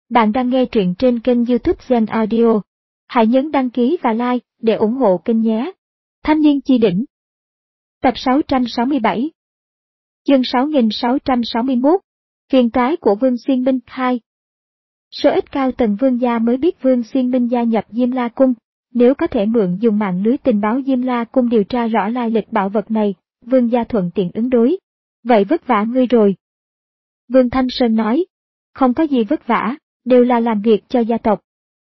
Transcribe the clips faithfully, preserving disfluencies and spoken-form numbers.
Bạn đang nghe truyện trên kênh YouTube Zen Audio. Hãy nhấn đăng ký và like để ủng hộ kênh nhé. Thanh niên chi đỉnh. Tập sáu trăm sáu mươi bảy. Chương sáu nghìn sáu trăm sáu mươi mốt. Phiền toái của Vương Xuyên Minh hai. Số ít cao tầng Vương gia mới biết Vương Xuyên Minh gia nhập Diêm La Cung. Nếu có thể mượn dùng mạng lưới tình báo Diêm La Cung điều tra rõ lai lịch bảo vật này, Vương gia thuận tiện ứng đối. Vậy vất vả ngươi rồi. Vương Thanh Sơn nói. Không có gì vất vả, đều là làm việc cho gia tộc.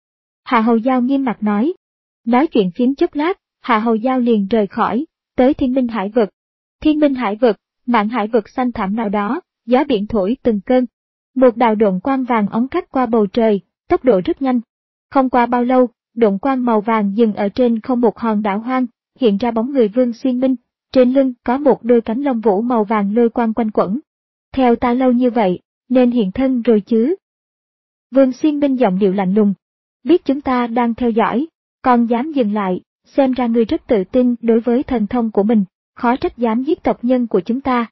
Hạ Hầu Giao nghiêm mặt nói. Nói chuyện phím chốc lát, Hạ Hầu Giao liền rời khỏi, tới Thiên Minh Hải Vực. Thiên Minh Hải Vực, mạn hải vực xanh thẳm nào đó, gió biển thổi từng cơn. Một đạo độn quang vàng óng cắt qua bầu trời, tốc độ rất nhanh. Không qua bao lâu, độn quang màu vàng dừng ở trên không một hòn đảo hoang, hiện ra bóng người Vương Xuyên Minh, trên lưng có một đôi cánh lông vũ màu vàng lôi quang quanh quẩn. Theo ta lâu như vậy, nên hiện thân rồi chứ? Vương Xuyên Minh giọng điệu lạnh lùng. Biết chúng ta đang theo dõi, còn dám dừng lại, xem ra ngươi rất tự tin đối với thần thông của mình, khó trách dám giết tộc nhân của chúng ta.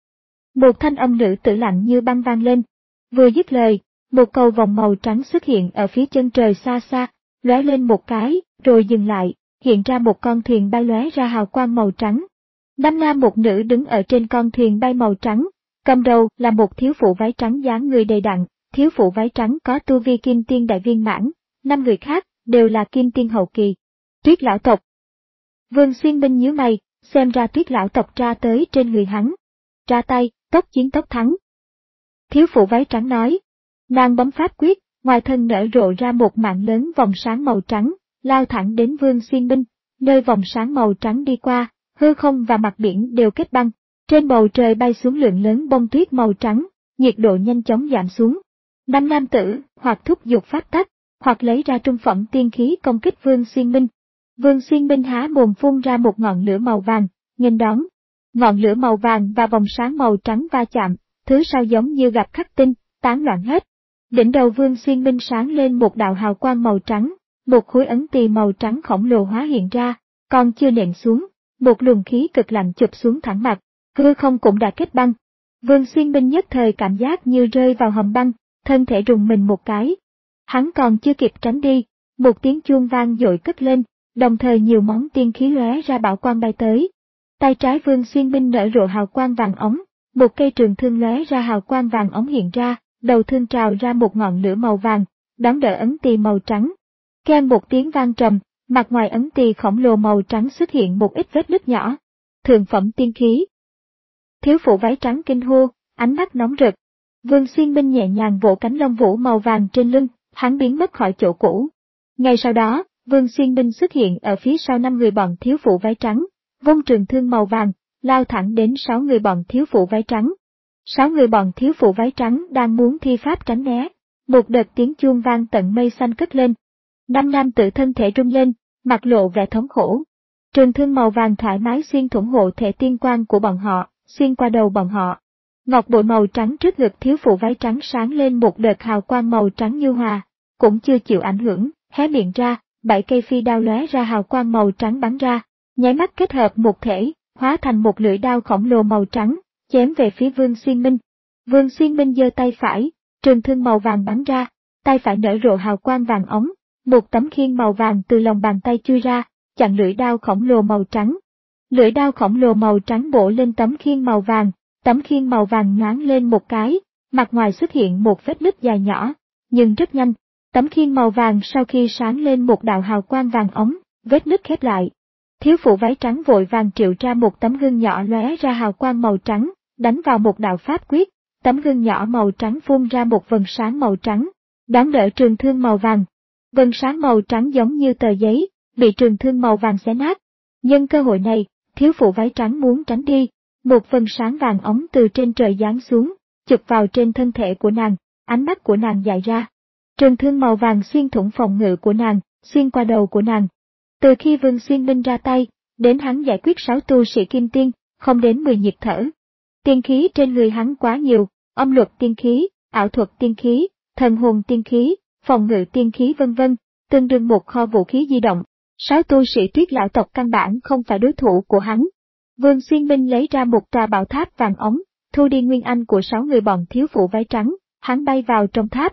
Một thanh âm nữ tử lạnh như băng vang lên. Vừa dứt lời, một cầu vòng màu trắng xuất hiện ở phía chân trời xa xa, lóe lên một cái, rồi dừng lại, hiện ra một con thuyền bay lóe ra hào quang màu trắng. Năm nam một nữ đứng ở trên con thuyền bay màu trắng, cầm đầu là một thiếu phụ váy trắng dáng người đầy đặn. Thiếu phụ váy trắng có tu vi kim tiên đại viên mãn, năm người khác đều là kim tiên hậu kỳ. Tuyết lão tộc. Vương Xuyên Minh nhíu mày, xem ra Tuyết lão tộc tra tới trên người hắn. Ra tay, tốc chiến tốc thắng. Thiếu phụ váy trắng nói. Nàng bấm pháp quyết, ngoài thân nở rộ ra một mạng lớn vòng sáng màu trắng, lao thẳng đến Vương Xuyên Minh, nơi vòng sáng màu trắng đi qua, hư không và mặt biển đều kết băng. Trên bầu trời bay xuống lượng lớn bông tuyết màu trắng, nhiệt độ nhanh chóng giảm xuống. Năm nam tử, hoặc thúc giục pháp tắc, hoặc lấy ra trung phẩm tiên khí công kích Vương Xuyên Minh. Vương Xuyên Minh há mồm phun ra một ngọn lửa màu vàng, nghênh đón. Ngọn lửa màu vàng và vòng sáng màu trắng va chạm, thứ sau giống như gặp khắc tinh, tán loạn hết. Đỉnh đầu Vương Xuyên Minh sáng lên một đạo hào quang màu trắng, một khối ấn tỳ màu trắng khổng lồ hóa hiện ra, còn chưa nện xuống, một luồng khí cực lạnh chụp xuống thẳng mặt, hư không cũng đã kết băng. Vương Xuyên Minh nhất thời cảm giác như rơi vào hầm băng. Thân thể rùng mình một cái. Hắn còn chưa kịp tránh đi, một tiếng chuông vang dội cất lên, đồng thời nhiều món tiên khí lóe ra bảo quang bay tới. Tay trái Vương Xuyên Minh nở rộ hào quang vàng ống, một cây trường thương lóe ra hào quang vàng ống hiện ra, đầu thương trào ra một ngọn lửa màu vàng, đón đỡ ấn tỳ màu trắng. Keng một tiếng vang trầm, mặt ngoài ấn tỳ khổng lồ màu trắng xuất hiện một ít vết nứt nhỏ. Thượng phẩm tiên khí. Thiếu phụ váy trắng kinh hô, ánh mắt nóng rực. Vương Xuyên Minh nhẹ nhàng vỗ cánh lông vũ màu vàng trên lưng, hắn biến mất khỏi chỗ cũ. Ngay sau đó, Vương Xuyên Minh xuất hiện ở phía sau năm người bọn thiếu phụ váy trắng, vung trường thương màu vàng, lao thẳng đến sáu người bọn thiếu phụ váy trắng. Sáu người bọn thiếu phụ váy trắng đang muốn thi pháp tránh né, một đợt tiếng chuông vang tận mây xanh cất lên. Năm nam tử thân thể rung lên, mặt lộ vẻ thống khổ. Trường thương màu vàng thoải mái xuyên thủng hộ thể tiên quan của bọn họ, xuyên qua đầu bọn họ. Ngọc bội màu trắng trước ngực thiếu phụ váy trắng sáng lên một đợt hào quang màu trắng nhu hòa, cũng chưa chịu ảnh hưởng, hé miệng ra, bảy cây phi đao lóe ra hào quang màu trắng bắn ra, nháy mắt kết hợp một thể, hóa thành một lưỡi đao khổng lồ màu trắng, chém về phía Vương Xuyên Minh. Vương Xuyên Minh giơ tay phải, trường thương màu vàng bắn ra, tay phải nở rộ hào quang vàng ống, một tấm khiên màu vàng từ lòng bàn tay chui ra, chặn lưỡi đao khổng lồ màu trắng. Lưỡi đao khổng lồ màu trắng bổ lên tấm khiên màu vàng. Tấm khiên màu vàng nhoáng lên một cái, mặt ngoài xuất hiện một vết nứt dài nhỏ, nhưng rất nhanh, tấm khiên màu vàng sau khi sáng lên một đạo hào quang vàng ống, vết nứt khép lại. Thiếu phụ váy trắng vội vàng triệu ra một tấm gương nhỏ lóe ra hào quang màu trắng, đánh vào một đạo pháp quyết, tấm gương nhỏ màu trắng phun ra một vầng sáng màu trắng, đón đỡ trường thương màu vàng. Vầng sáng màu trắng giống như tờ giấy, bị trường thương màu vàng xé nát. Nhân cơ hội này, thiếu phụ váy trắng muốn tránh đi. Một vầng sáng vàng ống từ trên trời giáng xuống, chụp vào trên thân thể của nàng, ánh mắt của nàng dại ra. Trường thương màu vàng xuyên thủng phòng ngự của nàng, xuyên qua đầu của nàng. Từ khi Vương Xuyên Minh ra tay, đến hắn giải quyết sáu tu sĩ kim tiên, không đến mười nhịp thở. Tiên khí trên người hắn quá nhiều, âm luật tiên khí, ảo thuật tiên khí, thần hồn tiên khí, phòng ngự tiên khí vân vân, tương đương một kho vũ khí di động. Sáu tu sĩ Tuyết lão tộc căn bản không phải đối thủ của hắn. Vương Xuyên Minh lấy ra một tòa bảo tháp vàng ống, thu đi nguyên anh của sáu người bọn thiếu phụ váy trắng, hắn bay vào trong tháp.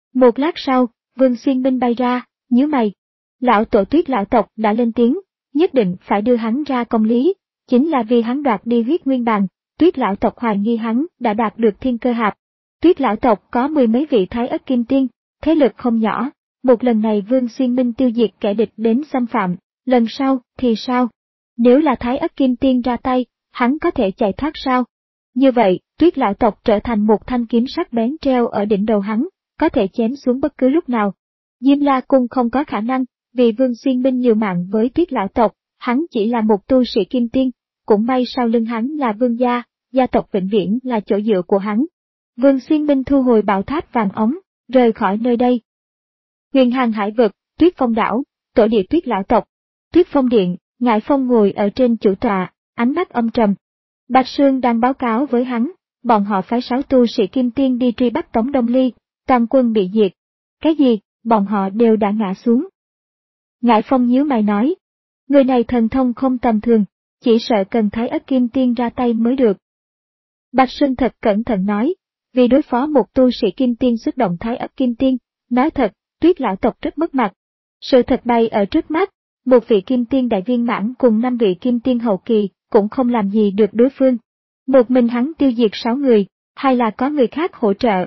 Một lát sau, Vương Xuyên Minh bay ra, nhíu mày. Lão tổ Tuyết lão tộc đã lên tiếng, nhất định phải đưa hắn ra công lý, chính là vì hắn đoạt đi huyết nguyên bàn, Tuyết lão tộc hoài nghi hắn đã đạt được thiên cơ hạp. Tuyết lão tộc có mười mấy vị thái ất kim tiên, thế lực không nhỏ, một lần này Vương Xuyên Minh tiêu diệt kẻ địch đến xâm phạm, lần sau thì sao? Nếu là thái ất kim tiên ra tay, hắn có thể chạy thoát sao? Như vậy, Tuyết lão tộc trở thành một thanh kiếm sắc bén treo ở đỉnh đầu hắn, có thể chém xuống bất cứ lúc nào. Diêm La Cung không có khả năng, vì Vương Xuyên Minh liều mạng với Tuyết lão tộc, hắn chỉ là một tu sĩ kim tiên, cũng may sau lưng hắn là Vương gia, gia tộc vĩnh viễn là chỗ dựa của hắn. Vương Xuyên Minh thu hồi bảo tháp vàng ống, rời khỏi nơi đây. Huyền Hàng hải vực, Tuyết Phong đảo, tổ địa Tuyết lão tộc, Tuyết Phong điện, Ngải Phong ngồi ở trên chủ tọa, ánh mắt âm trầm. Bạch Sương đang báo cáo với hắn, bọn họ phái sáu tu sĩ kim tiên đi truy bắt Tống Đông Ly, toàn quân bị diệt. Cái gì, bọn họ đều đã ngã xuống. Ngải Phong nhíu mày nói, người này thần thông không tầm thường, chỉ sợ cần thái ất kim tiên ra tay mới được. Bạch Sương thật cẩn thận nói, vì đối phó một tu sĩ kim tiên xuất động thái ất kim tiên, nói thật, Tuyết lão tộc rất mất mặt. Sự thật bày ở trước mắt, một vị kim tiên đại viên mãn cùng năm vị kim tiên hậu kỳ cũng không làm gì được đối phương. Một mình hắn tiêu diệt sáu người, hay là có người khác hỗ trợ?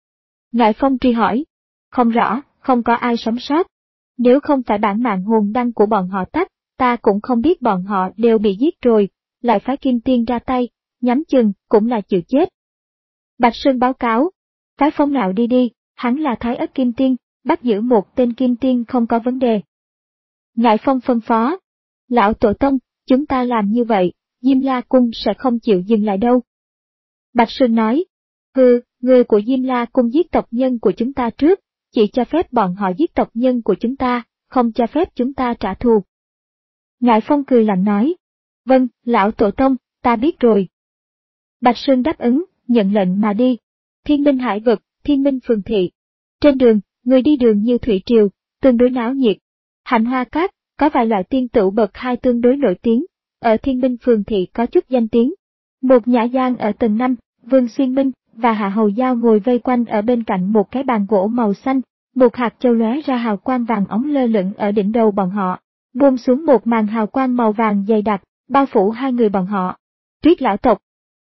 Ngải Phong truy hỏi, không rõ, không có ai sống sót. Nếu không phải bản mạng hồn đăng của bọn họ tắt, ta cũng không biết bọn họ đều bị giết rồi, lại phái kim tiên ra tay, nhắm chừng cũng là chịu chết. Bạch Sơn báo cáo, phái Phong nào đi đi, hắn là thái ất kim tiên, bắt giữ một tên kim tiên không có vấn đề. Ngải Phong phân phó, lão tổ tông, chúng ta làm như vậy, Diêm La Cung sẽ không chịu dừng lại đâu. Bạch Sơn nói, hừ, người của Diêm La Cung giết tộc nhân của chúng ta trước, chỉ cho phép bọn họ giết tộc nhân của chúng ta, không cho phép chúng ta trả thù. Ngải Phong cười lạnh nói, vâng, lão tổ tông, ta biết rồi. Bạch Sơn đáp ứng, nhận lệnh mà đi. Thiên Minh hải vực, Thiên Minh phường thị. Trên đường, người đi đường như thủy triều, tương đối náo nhiệt. Hạnh Hoa Cát, có vài loại tiên tửu bậc hai tương đối nổi tiếng, ở Thiên Minh phường thị có chút danh tiếng. Một nhã gian ở tầng năm, Vương Xuyên Minh và Hạ Hầu Giao ngồi vây quanh ở bên cạnh một cái bàn gỗ màu xanh, một hạt châu lóe ra hào quang vàng óng lơ lửng ở đỉnh đầu bọn họ, buông xuống một màn hào quang màu vàng dày đặc, bao phủ hai người bọn họ. Tuyết lão tộc.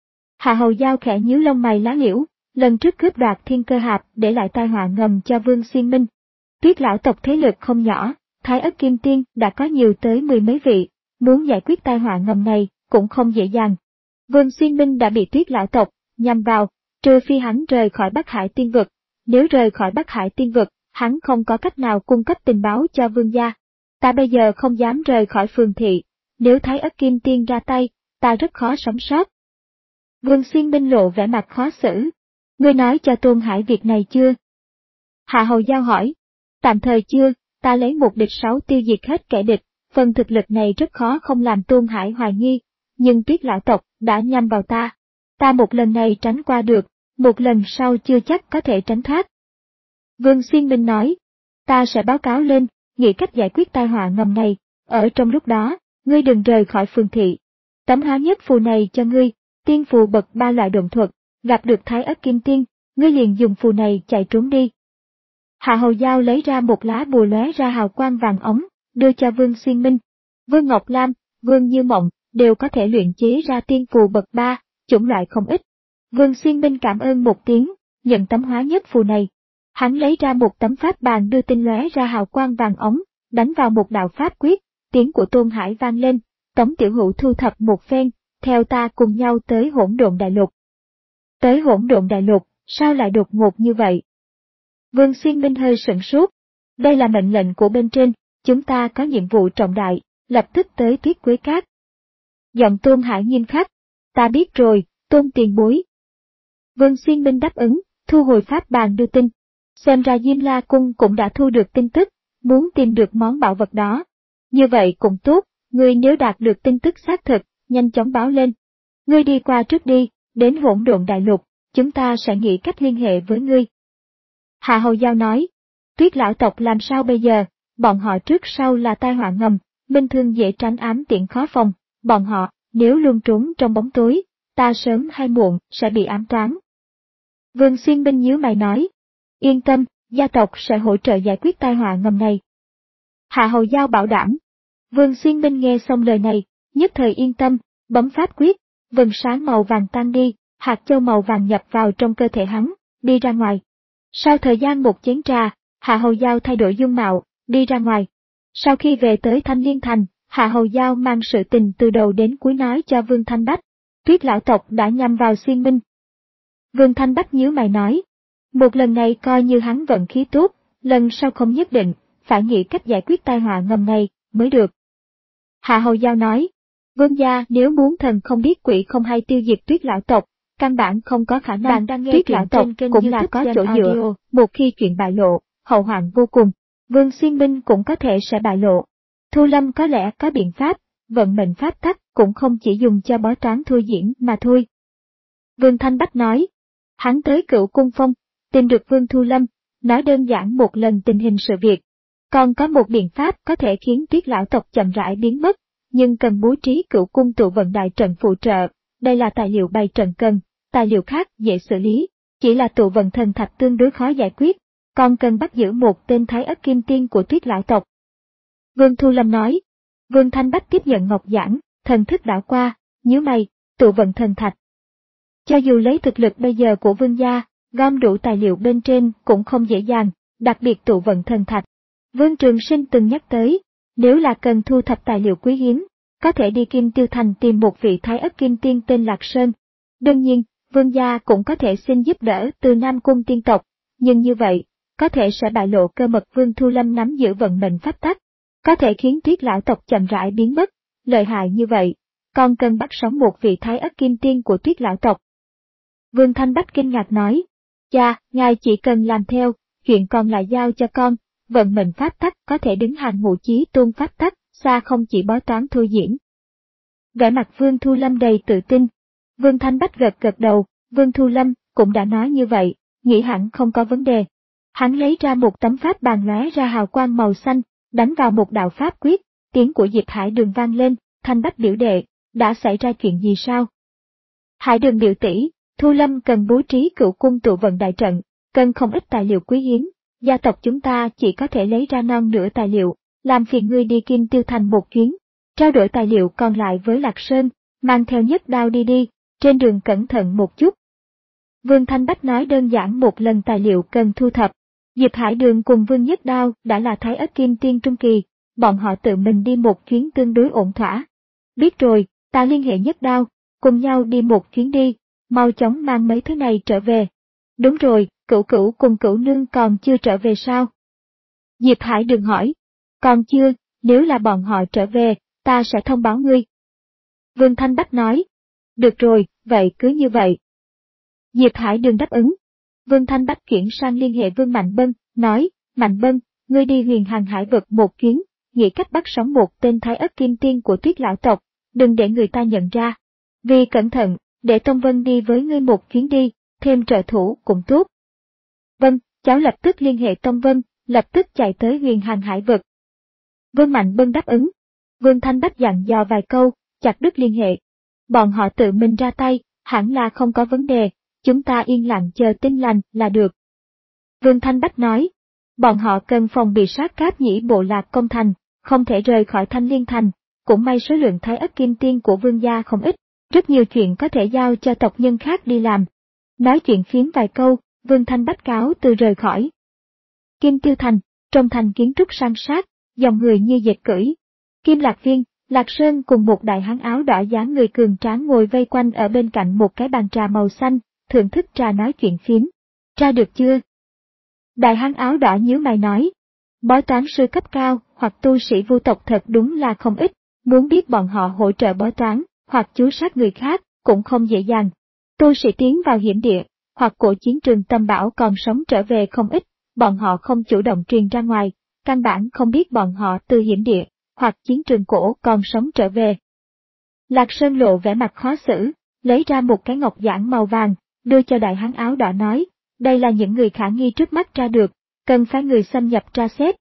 Hạ Hầu Giao khẽ nhíu lông mày lá liễu, lần trước cướp đoạt thiên cơ hạp để lại tai họa ngầm cho Vương Xuyên Minh. Tuyết lão tộc thế lực không nhỏ, thái ất kim tiên đã có nhiều tới mười mấy vị, muốn giải quyết tai họa ngầm này cũng không dễ dàng. Vương Xuyên Minh đã bị Tuyết lão tộc nhằm vào, trừ phi hắn rời khỏi Bắc Hải tiên vực. Nếu rời khỏi Bắc Hải tiên vực, hắn không có cách nào cung cấp tình báo cho vương gia. Ta bây giờ không dám rời khỏi phường thị, nếu thái ất kim tiên ra tay, ta rất khó sống sót. Vương Xuyên Minh lộ vẻ mặt khó xử. Ngươi nói cho Tôn Hải việc này chưa? Hạ Hầu Giao hỏi. Tạm thời chưa, ta lấy một địch sáu tiêu diệt hết kẻ địch, phần thực lực này rất khó không làm Tôn Hải hoài nghi, nhưng Tuyết lão tộc đã nhắm vào ta. Ta một lần này tránh qua được, một lần sau chưa chắc có thể tránh thoát. Vương Xuyên Minh nói, ta sẽ báo cáo lên, nghĩ cách giải quyết tai họa ngầm này, ở trong lúc đó, ngươi đừng rời khỏi phường thị. Tấm hóa nhất phù này cho ngươi, tiên phù bậc ba loại độn thuật, gặp được thái ất kim tiên, ngươi liền dùng phù này chạy trốn đi. Hạ Hầu Giao lấy ra một lá bùa lóe ra hào quang vàng ống, đưa cho Vương Xuyên Minh. Vương Ngọc Lam, Vương Như Mộng, đều có thể luyện chế ra tiên phù bậc ba, chủng loại không ít. Vương Xuyên Minh cảm ơn một tiếng, nhận tấm hóa nhất phù này. Hắn lấy ra một tấm pháp bàn đưa tinh lóe ra hào quang vàng ống, đánh vào một đạo pháp quyết, tiếng của Tôn Hải vang lên, Tống Tiểu Hữu thu thập một phen, theo ta cùng nhau tới Hỗn Độn Đại Lục. Tới Hỗn Độn Đại Lục, sao lại đột ngột như vậy? Vương Xuyên Minh hơi sửng sốt. Đây là mệnh lệnh của bên trên, chúng ta có nhiệm vụ trọng đại, lập tức tới Tuyết Quế Cát. Giọng Tôn Hải nghiêm khắc, ta biết rồi, Tôn tiền bối. Vương Xuyên Minh đáp ứng, thu hồi pháp bàn đưa tin. Xem ra Diêm La Cung cũng đã thu được tin tức, muốn tìm được món bảo vật đó. Như vậy cũng tốt, ngươi nếu đạt được tin tức xác thực, nhanh chóng báo lên. Ngươi đi qua trước đi, đến Hỗn Độn Đại Lục, chúng ta sẽ nghĩ cách liên hệ với ngươi. Hạ Hầu Giao nói, Tuyết lão tộc làm sao bây giờ, bọn họ trước sau là tai họa ngầm, minh thương dễ tránh ám tiện khó phòng, bọn họ, nếu luôn trốn trong bóng tối, ta sớm hay muộn sẽ bị ám toán. Vương Xuyên Minh nhíu mày nói, yên tâm, gia tộc sẽ hỗ trợ giải quyết tai họa ngầm này. Hạ Hầu Giao bảo đảm. Vương Xuyên Minh nghe xong lời này, nhất thời yên tâm, bấm pháp quyết, vầng sáng màu vàng tan đi, hạt châu màu vàng nhập vào trong cơ thể hắn, đi ra ngoài. Sau thời gian một chén trà, Hạ Hầu Giao thay đổi dung mạo, đi ra ngoài. Sau khi về tới Thanh Liên Thành, Hạ Hầu Giao mang sự tình từ đầu đến cuối nói cho Vương Thanh Bách. Tuyết lão tộc đã nhằm vào Xuyên Minh. Vương Thanh Bách nhíu mày nói. Một lần này coi như hắn vận khí tốt, lần sau không nhất định, phải nghĩ cách giải quyết tai họa ngầm này, mới được. Hạ Hầu Giao nói. Vương gia nếu muốn thần không biết quỷ không hay tiêu diệt Tuyết lão tộc, căn bản không có khả năng. Bạn đang nghe Tuyết lão tộc cũng là có chỗ dựa, một khi chuyện bại lộ, hậu hoạn vô cùng. Vương Xuyên Minh cũng có thể sẽ bại lộ. Thu Lâm có lẽ có biện pháp, vận mệnh pháp tắc cũng không chỉ dùng cho bói toán thua diễn mà thôi. Vương Thanh Bách nói. Hắn tới Cửu Cung Phong, tìm được Vương Thu Lâm, nói đơn giản một lần tình hình sự việc. Còn có một biện pháp có thể khiến Tuyết lão tộc chậm rãi biến mất, nhưng cần bố trí Cửu Cung tụ vận đại trận phụ trợ. Đây là tài liệu bày trận cần, tài liệu khác dễ xử lý, chỉ là tụ vận thần thạch tương đối khó giải quyết, còn cần bắt giữ một tên Thái Ất Kim Tiên của Tuyết lão tộc. Vương Thu Lâm nói. Vương Thanh Bách tiếp nhận ngọc giản, thần thức đảo qua, nhíu mày, tụ vận thần thạch. Cho dù lấy thực lực bây giờ của Vương gia, gom đủ tài liệu bên trên cũng không dễ dàng, đặc biệt tụ vận thần thạch. Vương Trường Sinh từng nhắc tới, nếu là cần thu thập tài liệu quý hiếm, có thể đi Kim Tiêu Thành tìm một vị Thái Ất Kim Tiên tên Lạc Sơn. Đương nhiên, Vương gia cũng có thể xin giúp đỡ từ Nam Cung tiên tộc, nhưng như vậy, có thể sẽ bại lộ cơ mật Vương Thu Lâm nắm giữ vận mệnh pháp tắc, có thể khiến Tuyết lão tộc chậm rãi biến mất. Lợi hại như vậy, còn cần bắt sống một vị Thái Ất Kim Tiên của Tuyết lão tộc. Vương Thanh Bách kinh ngạc nói. Cha, ngài chỉ cần làm theo, chuyện còn lại giao cho con. Vận mệnh pháp tắc có thể đứng hàng ngũ chí tôn pháp tắc, xa không chỉ bói toán thôi diễn. Vẻ mặt Vương Thu Lâm đầy tự tin. Vương Thanh Bách gật gật đầu, Vương Thu Lâm cũng đã nói như vậy, nghĩ hẳn không có vấn đề. Hắn lấy ra một tấm pháp bàn lóe ra hào quang màu xanh, đánh vào một đạo pháp quyết, tiếng của Diệp Hải Đường vang lên. Thanh Bách biểu đệ, đã xảy ra chuyện gì sao? Hải Đường biểu tỷ, Thu Lâm cần bố trí Cửu Cung tụ vận đại trận, cần không ít tài liệu quý hiếm. Gia tộc chúng ta chỉ có thể lấy ra non nửa tài liệu, làm phiền ngươi đi Kim Tiêu Thành một chuyến, trao đổi tài liệu còn lại với Lạc Sơn, mang theo nhất đao đi đi, trên đường cẩn thận một chút. Vương Thanh Bách nói đơn giản một lần tài liệu cần thu thập. Diệp Hải Đường cùng Vương Nhất Đao đã là Thái Ất Kim Tiên trung kỳ, bọn họ tự mình đi một chuyến tương đối ổn thỏa. Biết rồi, ta liên hệ Nhất Đao, cùng nhau đi một chuyến đi, mau chóng mang mấy thứ này trở về. Đúng rồi, Cửu Cửu cùng Cửu Nương còn chưa trở về sao? Diệp Hải Đường hỏi. Còn chưa, nếu là bọn họ trở về, ta sẽ thông báo ngươi. Vương Thanh Bách nói. Được rồi, vậy cứ như vậy. Diệp Hải Đường đáp ứng. Vương Thanh Bách chuyển sang liên hệ Vương Mạnh Bân, nói, Mạnh Bân, ngươi đi Huyền Hàng Hải vực một chuyến, nghĩ cách bắt sống một tên Thái Ất Kim Tiên của Tuyết lão tộc, đừng để người ta nhận ra. Vì cẩn thận, để Tông Vân đi với ngươi một chuyến đi, thêm trợ thủ cũng tốt. Vâng, cháu lập tức liên hệ Tông Vân, lập tức chạy tới Huyền Hàng Hải vực. Vương Mạnh Bân đáp ứng. Vương Thanh Bách dặn dò vài câu, chặt đứt liên hệ. Bọn họ tự mình ra tay, hẳn là không có vấn đề, chúng ta yên lặng chờ tin lành là được. Vương Thanh Bách nói, bọn họ cần phòng bị sát cáp nhĩ bộ lạc công thành, không thể rời khỏi Thanh Liên Thành, cũng may số lượng Thái Ất Kim Tiên của Vương gia không ít, rất nhiều chuyện có thể giao cho tộc nhân khác đi làm. Nói chuyện phiếm vài câu, Vương Thanh Bách cáo từ rời khỏi. Kim Tiêu Thành, trong thành kiến trúc san sát, dòng người như dệt cưỡi. Kim Lạc Viên, Lạc Sơn cùng một đại hán áo đỏ dáng người cường tráng ngồi vây quanh ở bên cạnh một cái bàn trà màu xanh, thưởng thức trà nói chuyện phiếm. Tra được chưa? Đại hán áo đỏ nhíu mày nói. Bói toán sư cấp cao hoặc tu sĩ vu tộc thật đúng là không ít, muốn biết bọn họ hỗ trợ bói toán, hoặc chú sát người khác, cũng không dễ dàng. Tu sĩ tiến vào hiểm địa, hoặc cổ chiến trường tâm bảo còn sống trở về không ít, bọn họ không chủ động truyền ra ngoài, căn bản không biết bọn họ từ hiểm địa, hoặc chiến trường cổ còn sống trở về. Lạc Sơn lộ vẻ mặt khó xử, lấy ra một cái ngọc giản màu vàng, đưa cho đại hán áo đỏ nói, đây là những người khả nghi trước mắt tra được, cần phải người xâm nhập tra xét.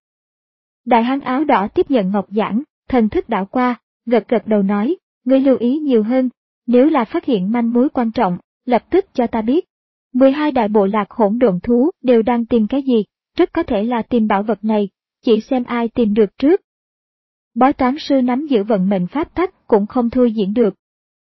Đại hán áo đỏ tiếp nhận ngọc giản, thần thức đảo qua, gật gật đầu nói, ngươi lưu ý nhiều hơn, nếu là phát hiện manh mối quan trọng, lập tức cho ta biết. mười hai đại bộ lạc hỗn độn thú đều đang tìm cái gì, rất có thể là tìm bảo vật này, chỉ xem ai tìm được trước. Bói toán sư nắm giữ vận mệnh pháp tắc cũng không thôi diễn được.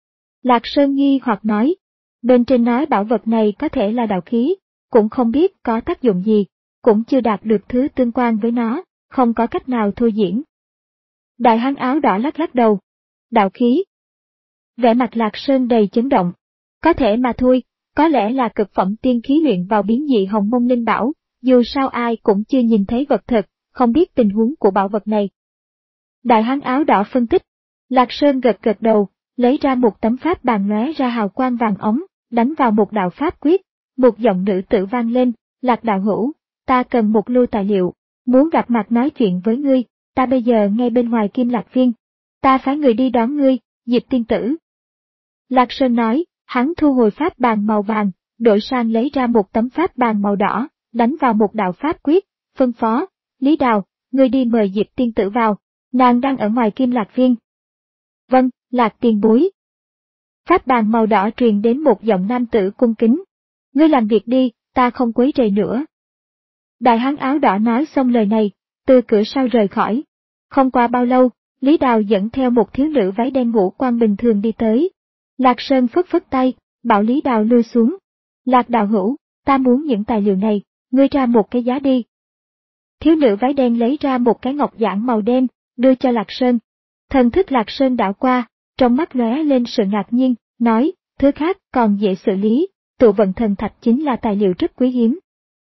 Lạc Sơn nghi hoặc nói, bên trên nói bảo vật này có thể là đạo khí, cũng không biết có tác dụng gì, cũng chưa đạt được thứ tương quan với nó, không có cách nào thôi diễn. Đại hán áo đỏ lắc lắc đầu. Đạo khí. Vẻ mặt Lạc Sơn đầy chấn động. Có thể mà thôi, có lẽ là cực phẩm tiên khí luyện vào biến dị hồng mông linh bảo, dù sao ai cũng chưa nhìn thấy vật thật, không biết tình huống của bảo vật này. Đại hán áo đỏ phân tích. Lạc Sơn gật gật đầu, lấy ra một tấm pháp bàn lóe ra hào quang vàng ống, đánh vào một đạo pháp quyết, một giọng nữ tử vang lên, Lạc đạo hữu, ta cần một lưu tài liệu, muốn gặp mặt nói chuyện với ngươi, ta bây giờ ngay bên ngoài Kim Lạc Viên, ta phái người đi đón ngươi, Diệp tiên tử. Lạc Sơn nói, hắn thu hồi pháp bàn màu vàng, đổi sang lấy ra một tấm pháp bàn màu đỏ, đánh vào một đạo pháp quyết, phân phó, Lý Đào, ngươi đi mời Diệp tiên tử vào, nàng đang ở ngoài Kim Lạc Viên. Vâng, Lạc tiền bối. Pháp bàn màu đỏ truyền đến một giọng nam tử cung kính. Ngươi làm việc đi, ta không quấy rầy nữa. Đại hán áo đỏ nói xong lời này, từ cửa sau rời khỏi. Không qua bao lâu, Lý Đào dẫn theo một thiếu nữ váy đen ngũ quan bình thường đi tới. Lạc Sơn phất phất tay, bảo Lý Đào lui xuống. Lạc đạo hữu, ta muốn những tài liệu này, ngươi ra một cái giá đi. Thiếu nữ váy đen lấy ra một cái ngọc giản màu đen, đưa cho Lạc Sơn. Thần thức Lạc Sơn đảo qua, trong mắt lóe lên sự ngạc nhiên, nói, thứ khác còn dễ xử lý, tụ vận thần thạch chính là tài liệu rất quý hiếm.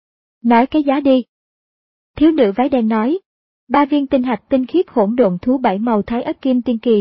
Nói cái giá đi. Thiếu nữ váy đen nói, ba viên tinh hạch tinh khiết hỗn độn thú bảy màu thái ất kim tiên kỳ.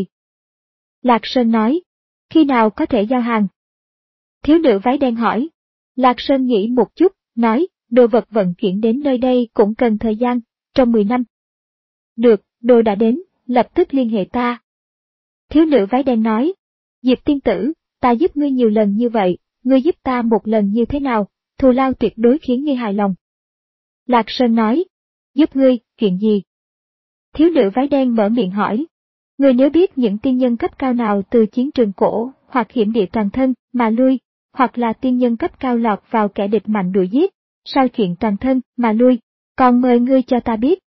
Lạc Sơn nói, khi nào có thể giao hàng? Thiếu nữ váy đen hỏi. Lạc Sơn nghĩ một chút, nói, đồ vật vận chuyển đến nơi đây cũng cần thời gian, trong mười năm. Được, đồ đã đến, lập tức liên hệ ta. Thiếu nữ váy đen nói, Diệp tiên tử, ta giúp ngươi nhiều lần như vậy, ngươi giúp ta một lần như thế nào, thù lao tuyệt đối khiến ngươi hài lòng. Lạc Sơn nói, giúp ngươi, chuyện gì? Thiếu nữ váy đen mở miệng hỏi, ngươi nếu biết những tiên nhân cấp cao nào từ chiến trường cổ, hoặc hiểm địa toàn thân, mà lui, hoặc là tiên nhân cấp cao lọt vào kẻ địch mạnh đuổi giết, sau chuyện toàn thân, mà lui, còn mời ngươi cho ta biết.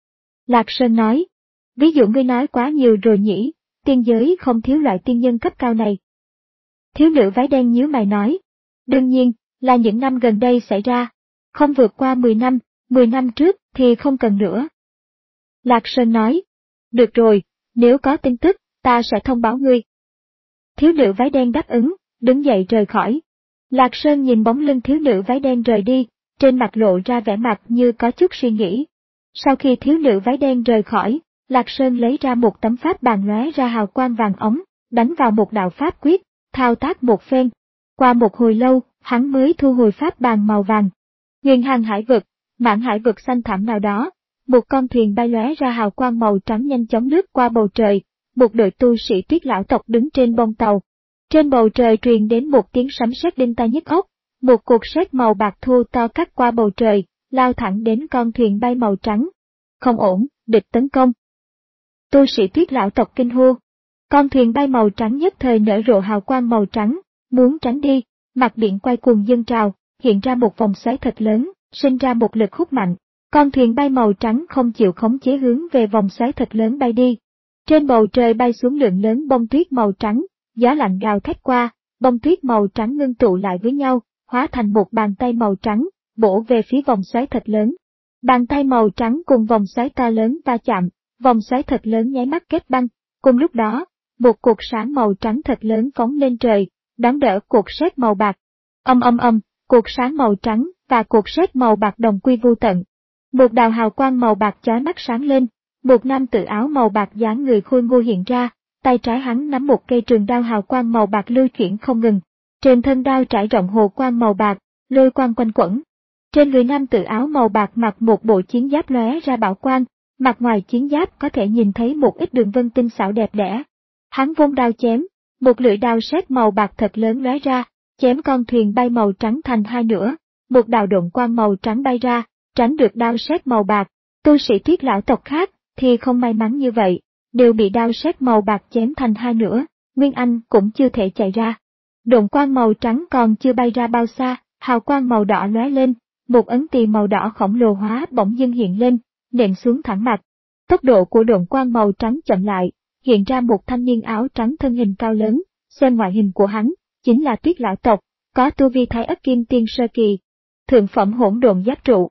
Lạc Sơn nói, ví dụ ngươi nói quá nhiều rồi nhỉ, tiên giới không thiếu loại tiên nhân cấp cao này. Thiếu nữ váy đen nhíu mày nói, đương nhiên, là những năm gần đây xảy ra, không vượt qua mười năm, mười năm trước thì không cần nữa. Lạc Sơn nói, được rồi, nếu có tin tức, ta sẽ thông báo ngươi. Thiếu nữ váy đen đáp ứng, đứng dậy rời khỏi. Lạc Sơn nhìn bóng lưng thiếu nữ váy đen rời đi, trên mặt lộ ra vẻ mặt như có chút suy nghĩ. Sau khi thiếu nữ váy đen rời khỏi, Lạc Sơn lấy ra một tấm pháp bàn lóe ra hào quang vàng ống, đánh vào một đạo pháp quyết, thao tác một phen. Qua một hồi lâu, hắn mới thu hồi pháp bàn màu vàng. Nguyên hàng hải vực, mảng hải vực xanh thẳm nào đó, một con thuyền bay lóe ra hào quang màu trắng nhanh chóng lướt qua bầu trời, một đội tu sĩ Tuyết lão tộc đứng trên bông tàu. Trên bầu trời truyền đến một tiếng sấm sét đinh tai nhức óc, một cột sét màu bạc thô to cắt qua bầu trời, lao thẳng đến con thuyền bay màu trắng. Không ổn, địch tấn công. Tu sĩ Tuyết lão tộc kinh hô. Con thuyền bay màu trắng nhất thời nở rộ hào quang màu trắng, muốn tránh đi, mặt biển quay cuồng dâng trào, hiện ra một vòng xoáy thật lớn, sinh ra một lực hút mạnh. Con thuyền bay màu trắng không chịu khống chế hướng về vòng xoáy thật lớn bay đi. Trên bầu trời bay xuống lượng lớn bông tuyết màu trắng, gió lạnh gào thét qua, bông tuyết màu trắng ngưng tụ lại với nhau, hóa thành một bàn tay màu trắng, bổ về phía vòng xoáy thật lớn. Bàn tay màu trắng cùng vòng xoáy to lớn va chạm, vòng xoáy thật lớn nháy mắt kết băng. Cùng lúc đó, một cột sáng màu trắng thật lớn phóng lên trời, đón đỡ cột sét màu bạc. Âm âm âm, cột sáng màu trắng và cột sét màu bạc đồng quy vô tận. Một đạo hào quang màu bạc chói mắt sáng lên, một nam tử áo màu bạc dáng người khôi ngô hiện ra, tay trái hắn nắm một cây trường đao hào quang màu bạc lưu chuyển không ngừng. Trên thân đao trải rộng hồ quang màu bạc, lôi quang quanh quẩn. Trên người nam tử áo màu bạc mặc một bộ chiến giáp lóe ra bảo quang, mặt ngoài chiến giáp có thể nhìn thấy một ít đường vân tinh xảo đẹp đẽ. Hắn vung đao chém, một lưỡi đao sét màu bạc thật lớn lóe ra, chém con thuyền bay màu trắng thành hai nửa, một đạo độn quang màu trắng bay ra, tránh được đao sét màu bạc. Tu sĩ Tuyết lão tộc khác thì không may mắn như vậy, đều bị đao sét màu bạc chém thành hai nửa, Nguyên Anh cũng chưa thể chạy ra. Độn quang màu trắng còn chưa bay ra bao xa, hào quang màu đỏ lóe lên, một ấn tiền màu đỏ khổng lồ hóa bỗng dưng hiện lên, nện xuống thẳng mặt. Tốc độ của độn quang màu trắng chậm lại, hiện ra một thanh niên áo trắng thân hình cao lớn, xem ngoại hình của hắn, chính là Tuyết lão tộc, có tu vi Thái Ất Kim Tiên sơ kỳ, thượng phẩm hỗn độn giáp trụ.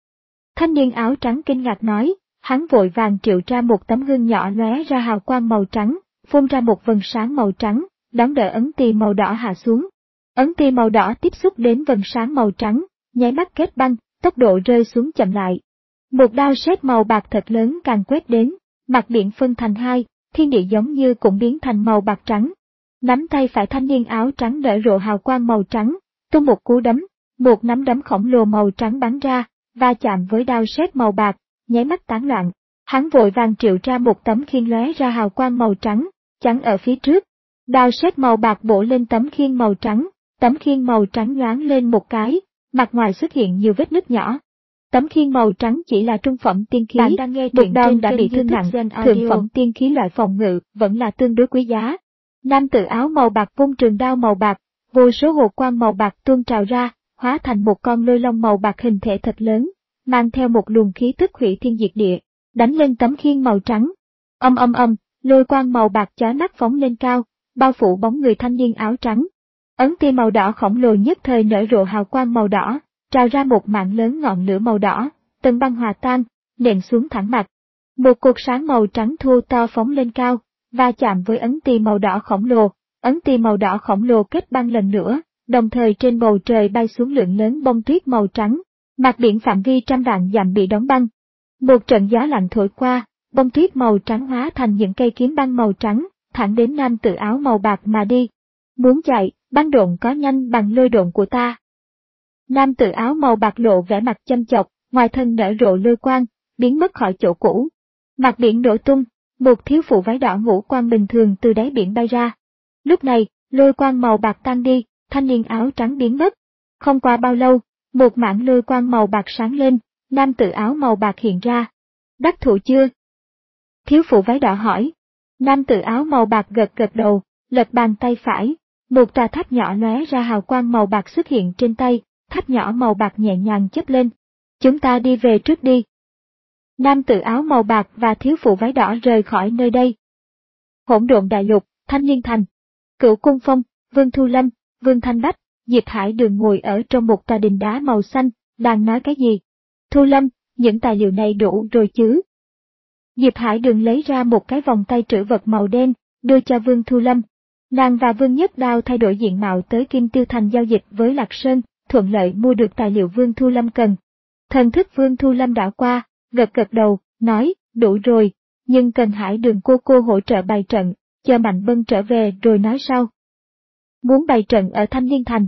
Thanh niên áo trắng kinh ngạc nói, hắn vội vàng triệu ra một tấm gương nhỏ lóe ra hào quang màu trắng, phun ra một vầng sáng màu trắng, đón đỡ ấn tiền màu đỏ hạ xuống. Ấn tiền màu đỏ tiếp xúc đến vầng sáng màu trắng, nháy mắt kết băng, tốc độ rơi xuống chậm lại. Một đao sét màu bạc thật lớn càng quét đến, mặt biển phân thành hai, thiên địa giống như cũng biến thành màu bạc trắng. Nắm tay phải thanh niên áo trắng nở rộ hào quang màu trắng, tung một cú đấm, một nắm đấm khổng lồ màu trắng bắn ra, va chạm với đao sét màu bạc, nháy mắt tán loạn. Hắn vội vàng triệu ra một tấm khiên lóe ra hào quang màu trắng, chắn ở phía trước. Đao sét màu bạc bổ lên tấm khiên màu trắng, tấm khiên màu trắng nhoáng lên một cái, mặt ngoài xuất hiện nhiều vết nứt nhỏ. Tấm khiên màu trắng chỉ là trung phẩm tiên khí, Bạn đang nghe một truyện đòn trên đã kênh bị thương nặng, YouTube thượng Audio. phẩm tiên khí loại phòng ngự vẫn là tương đối quý giá. Nam tử áo màu bạc vung trường đao màu bạc, vô số hồ quang màu bạc tuôn trào ra, hóa thành một con lôi long màu bạc hình thể thật lớn, mang theo một luồng khí tức hủy thiên diệt địa, đánh lên tấm khiên màu trắng. Âm âm âm, lôi quang màu bạc chói mắt phóng lên cao, bao phủ bóng người thanh niên áo trắng. Ấn tia màu đỏ khổng lồ nhất thời nở rộ hào quang màu đỏ, trào ra một mảng lớn ngọn lửa màu đỏ, tầng băng hòa tan, nện xuống thẳng mặt. Một cột sáng màu trắng thô to phóng lên cao, va chạm với ấn tia màu đỏ khổng lồ, ấn tia màu đỏ khổng lồ kết băng lần nữa, đồng thời trên bầu trời bay xuống lượng lớn bông tuyết màu trắng, mặt biển phạm vi trăm vạn dặm bị đóng băng. Một trận gió lạnh thổi qua, bông tuyết màu trắng hóa thành những cây kiếm băng màu trắng, thẳng đến nam tử áo màu bạc mà đi. Muốn chạy, băng độn có nhanh bằng lôi độn của ta. Nam tử áo màu bạc lộ vẻ mặt châm chọc, ngoài thân nở rộ lôi quang, biến mất khỏi chỗ cũ. Mặt biển nổ tung, một thiếu phụ váy đỏ ngũ quan bình thường từ đáy biển bay ra. Lúc này, lôi quang màu bạc tan đi, thanh niên áo trắng biến mất. Không qua bao lâu, một mảng lôi quang màu bạc sáng lên, nam tử áo màu bạc hiện ra. Đắc thủ chưa? Thiếu phụ váy đỏ hỏi. Nam tử áo màu bạc gật gật đầu, lật bàn tay phải, một tòa tháp nhỏ lóe ra hào quang màu bạc xuất hiện trên tay, tháp nhỏ màu bạc nhẹ nhàng chớp lên. Chúng ta đi về trước đi. Nam tử áo màu bạc và thiếu phụ váy đỏ rời khỏi nơi đây. Hỗn độn đại lục, Thanh Liên Thành. Cửu Cung Phong, Vương Thu Lâm, Vương Thanh Bách, Diệp Hải Đường ngồi ở trong một tòa đình đá màu xanh, đang nói cái gì? Thu Lâm, những tài liệu này đủ rồi chứ? Diệp Hải Đường lấy ra một cái vòng tay trữ vật màu đen, đưa cho Vương Thu Lâm. Nàng và Vương Nhất Đao thay đổi diện mạo tới Kim Tiêu Thành giao dịch với Lạc Sơn, thuận lợi mua được tài liệu Vương Thu Lâm cần. Thần thức Vương Thu Lâm đảo qua, gật gật đầu, nói, đủ rồi, nhưng cần Hải Đường cô cô hỗ trợ bày trận, chờ Mạnh Bân trở về rồi nói sau. Muốn bày trận ở Thanh Liên Thành?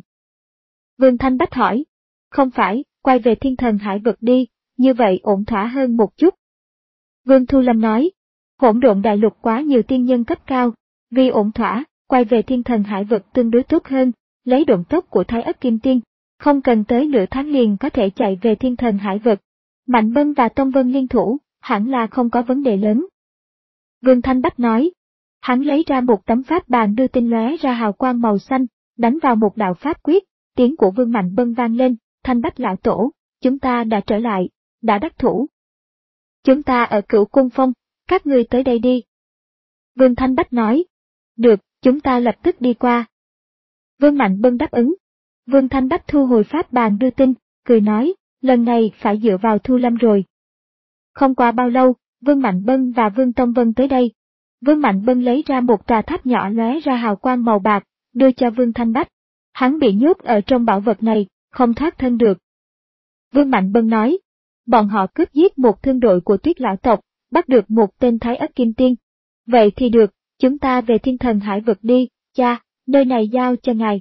Vương Thanh Bách hỏi. Không phải, quay về Thiên Thần Hải vực đi, như vậy ổn thỏa hơn một chút. Vương Thu Lâm nói, hỗn độn đại lục quá nhiều tiên nhân cấp cao, vì ổn thỏa, quay về Thiên Thần Hải vực tương đối tốt hơn, lấy độn tốc của Thái Ất Kim Tiên, không cần tới nửa tháng liền có thể chạy về Thiên Thần Hải vực. Mạnh Bân và Tông Vân liên thủ, hẳn là không có vấn đề lớn. Vương Thanh Bách nói, hắn lấy ra một tấm pháp bàn đưa tinh lóe ra hào quang màu xanh, đánh vào một đạo pháp quyết, tiếng của Vương Mạnh Bân vang lên, Thanh Bách lão tổ, chúng ta đã trở lại, đã đắc thủ. Chúng ta ở Cửu Cung Phong, các ngươi tới đây đi. Vương Thanh Bách nói, được, chúng ta lập tức đi qua. Vương Mạnh Bân đáp ứng. Vương Thanh Bách thu hồi pháp bàn đưa tin, cười nói, lần này phải dựa vào Thu Lâm rồi. Không qua bao lâu, Vương Mạnh Bân và Vương Tông Vân tới đây. Vương Mạnh Bân lấy ra một tòa tháp nhỏ lóe ra hào quang màu bạc, đưa cho Vương Thanh Bách. Hắn bị nhốt ở trong bảo vật này, không thoát thân được. Vương Mạnh Bân nói, bọn họ cướp giết một thương đội của Tuyết lão tộc, bắt được một tên Thái Ất Kim Tiên. Vậy thì được, chúng ta về Thiên Thần Hải vực đi, cha, nơi này giao cho ngài.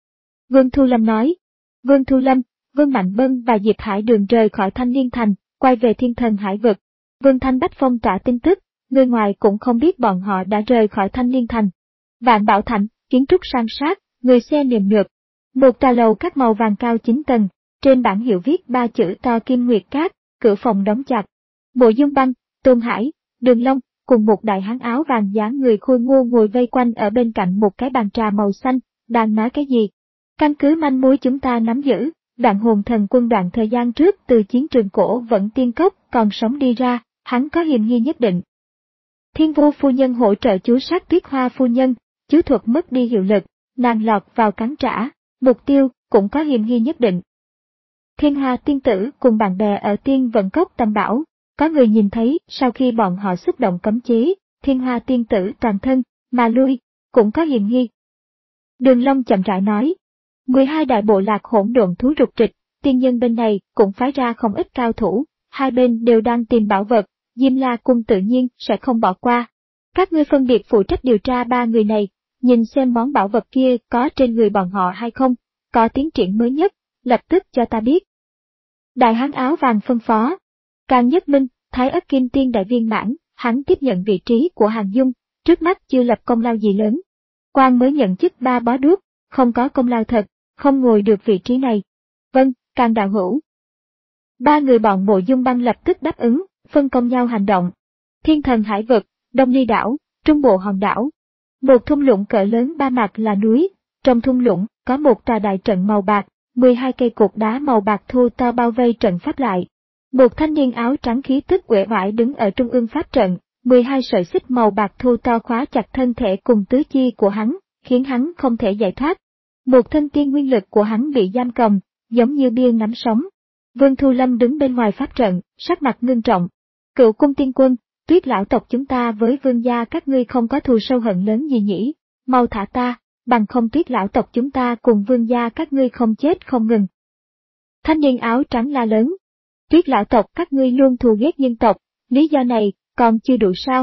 Vương Thu Lâm nói. Vương Thu Lâm, Vương Mạnh Bân và Diệp Hải Đường rời khỏi Thanh Liên Thành, quay về Thiên Thần Hải vực. Vương Thanh Bách phong tỏa tin tức, người ngoài cũng không biết bọn họ đã rời khỏi Thanh Liên Thành. Vạn Bảo Thành, kiến trúc san sát, người xe niềm nượt. Một tòa lầu các màu vàng cao chín tầng, trên bảng hiệu viết ba chữ to Kim Nguyệt Cát, cửa phòng đóng chặt. Bộ Dương Băng, Tôn Hải, Đường Long, cùng một đại hán áo vàng dáng người khôi ngô ngồi vây quanh ở bên cạnh một cái bàn trà màu xanh, đang nói cái gì. Căn cứ manh mối chúng ta nắm giữ, Đoạn hồn thần quân đoạn thời gian trước từ chiến trường cổ vẫn tiên cốc còn sống đi ra, hắn có hiềm nghi nhất định. Thiên Vô phu nhân hỗ trợ chú sát Tuyết Hoa phu nhân, chú thuật mất đi hiệu lực, nàng lọt vào cắn trả, mục tiêu cũng có hiềm nghi nhất định. Thiên Hoa tiên tử cùng bạn bè ở Tiên Vận Cốc Tam Bảo, có người nhìn thấy sau khi bọn họ xúc động cấm chế, Thiên Hoa tiên tử toàn thân mà lui, cũng có hiềm nghi. Đường Long chậm rãi nói, mười hai đại bộ lạc hỗn độn thú rục rịch, tiên nhân bên này cũng phái ra không ít cao thủ, hai bên đều đang tìm bảo vật, Diêm La cung tự nhiên sẽ không bỏ qua. Các ngươi phân biệt phụ trách điều tra ba người này, nhìn xem món bảo vật kia có trên người bọn họ hay không, có tiến triển mới nhất, lập tức cho ta biết. Đại hán áo vàng phân phó. Càng Nhất Minh, Thái Ất Kim Tiên đại viên mãn, hắn tiếp nhận vị trí của Hàng Dung, trước mắt chưa lập công lao gì lớn. Quan mới nhận chức ba bó đuốc, không có công lao thật, không ngồi được vị trí này. Vâng, Càng đạo hữu. Ba người bọn Mộ Dung Băng lập tức đáp ứng, phân công nhau hành động. Thiên Thần Hải Vực, Đông Ly đảo, Trung Bộ hòn đảo. Một thung lũng cỡ lớn ba mặt là núi, trong thung lũng có một tòa đại trận màu bạc, mười hai cây cột đá màu bạc thô to bao vây trận pháp lại. Một thanh niên áo trắng khí tức uể oải đứng ở trung ương pháp trận, mười hai sợi xích màu bạc thô to khóa chặt thân thể cùng tứ chi của hắn, khiến hắn không thể giải thoát. Một thân tiên nguyên lực của hắn bị giam cầm, giống như bia nắm sống. Vương Thu Lâm đứng bên ngoài pháp trận, sắc mặt ngưng trọng. Cựu cung tiên quân, Tuyết lão tộc chúng ta với vương gia các ngươi không có thù sâu hận lớn gì nhỉ, mau thả ta, bằng không Tuyết lão tộc chúng ta cùng vương gia các ngươi không chết không ngừng. Thanh niên áo trắng la lớn. Tuyết lão tộc các ngươi luôn thù ghét nhân tộc, lý do này còn chưa đủ sao?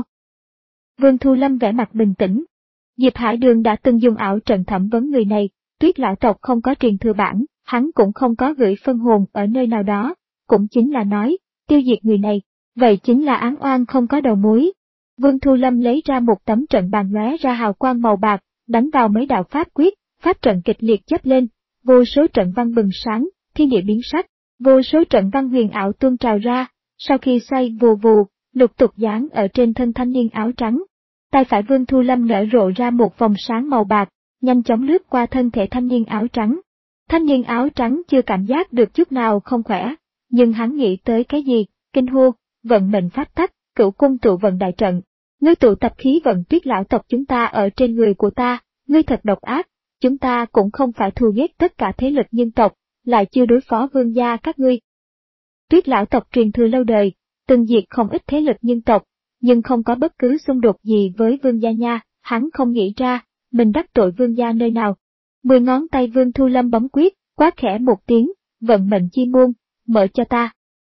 Vương Thu Lâm vẻ mặt bình tĩnh. Diệp Hải Đường đã từng dùng ảo trận thẩm vấn người này, Tuyết lão tộc không có truyền thừa bản, hắn cũng không có gửi phân hồn ở nơi nào đó, cũng chính là nói, tiêu diệt người này, vậy chính là án oan không có đầu mối. Vương Thu Lâm lấy ra một tấm trận bàn lóe ra hào quang màu bạc, đánh vào mấy đạo pháp quyết, pháp trận kịch liệt chớp lên, vô số trận văn bừng sáng, thiên địa biến sắc, vô số trận văn huyền ảo tuôn trào ra, sau khi xoay vù vù, lục tục dán ở trên thân thanh niên áo trắng. Tay phải Vương Thu Lâm nở rộ ra một vòng sáng màu bạc, nhanh chóng lướt qua thân thể thanh niên áo trắng. Thanh niên áo trắng chưa cảm giác được chút nào không khỏe, nhưng hắn nghĩ tới cái gì, kinh hô, vận mệnh pháp tắc, cửu cung tụ vận đại trận. Ngươi tụ tập khí vận Tuyết lão tộc chúng ta ở trên người của ta, ngươi thật độc ác, chúng ta cũng không phải thù ghét tất cả thế lực nhân tộc, lại chưa đối phó vương gia các ngươi. Tuyết lão tộc truyền thừa lâu đời, từng diệt không ít thế lực nhân tộc, nhưng không có bất cứ xung đột gì với vương gia nha, hắn không nghĩ ra, mình đắc tội vương gia nơi nào. Mười ngón tay Vương Thu Lâm bấm quyết, quát khẽ một tiếng, vận mệnh chi môn, mở cho ta.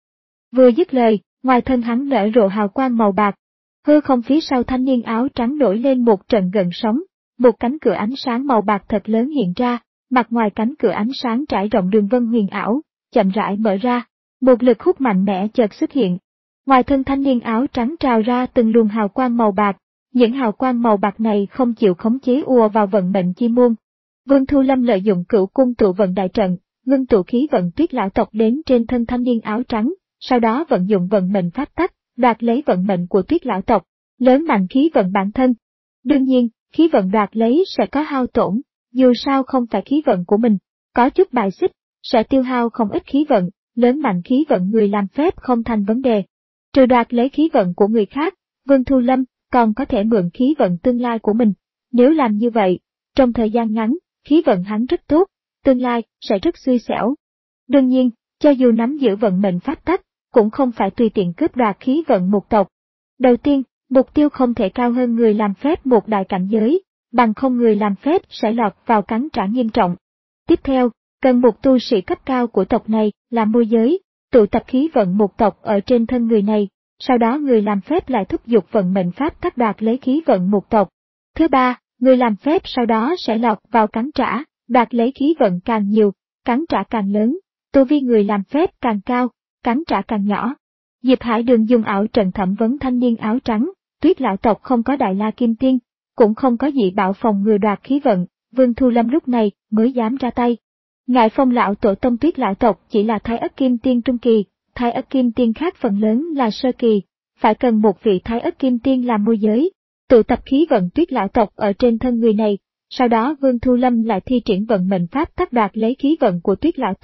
Vừa dứt lời, ngoài thân hắn nở rộ hào quang màu bạc, hư không phía sau thanh niên áo trắng nổi lên một trận gần sóng, một cánh cửa ánh sáng màu bạc thật lớn hiện ra, mặt ngoài cánh cửa ánh sáng trải rộng đường vân huyền ảo, chậm rãi mở ra, một lực hút mạnh mẽ chợt xuất hiện. Ngoài thân thanh niên áo trắng trào ra từng luồng hào quang màu bạc, những hào quang màu bạc này không chịu khống chế ùa vào vận mệnh chi môn. Vương Thu Lâm lợi dụng cửu cung tụ vận đại trận, ngưng tụ khí vận Tuyết lão tộc đến trên thân thanh niên áo trắng, sau đó vận dụng vận mệnh pháp tắc, đoạt lấy vận mệnh của Tuyết lão tộc, lớn mạnh khí vận bản thân. Đương nhiên, khí vận đoạt lấy sẽ có hao tổn, dù sao không phải khí vận của mình, có chút bài xích, sẽ tiêu hao không ít khí vận, lớn mạnh khí vận người làm phép không thành vấn đề. Trừ đoạt lấy khí vận của người khác, Vương Thu Lâm còn có thể mượn khí vận tương lai của mình. Nếu làm như vậy, trong thời gian ngắn, khí vận hắn rất tốt, tương lai sẽ rất xui xẻo. Đương nhiên, cho dù nắm giữ vận mệnh pháp tắc, cũng không phải tùy tiện cướp đoạt khí vận một tộc. Đầu tiên, mục tiêu không thể cao hơn người làm phép một đại cảnh giới, bằng không người làm phép sẽ lọt vào cắn trả nghiêm trọng. Tiếp theo, cần một tu sĩ cấp cao của tộc này làm môi giới, tụ tập khí vận một tộc ở trên thân người này, sau đó người làm phép lại thúc giục vận mệnh pháp tắc đoạt lấy khí vận một tộc. Thứ ba, người làm phép sau đó sẽ lọt vào cắn trả, đoạt lấy khí vận càng nhiều, cắn trả càng lớn, tu vi người làm phép càng cao, cắn trả càng nhỏ. Diệp Hải Đường dùng ảo trận thẩm vấn thanh niên áo trắng, Tuyết lão tộc không có đại la kim tiên, cũng không có dị bảo phòng ngừa đoạt khí vận, Vương Thu Lâm lúc này mới dám ra tay. Ngại Phong lão tổ tông Tuyết lão tộc chỉ là Thái Ất Kim Tiên trung kỳ, Thái Ất Kim Tiên khác phần lớn là sơ kỳ, phải cần một vị Thái Ất Kim Tiên làm môi giới, tụ tập khí vận Tuyết lão tộc ở trên thân người này, sau đó Vương Thu Lâm lại thi triển vận mệnh pháp tắc đoạt lấy khí vận của Tuyết lão tộc,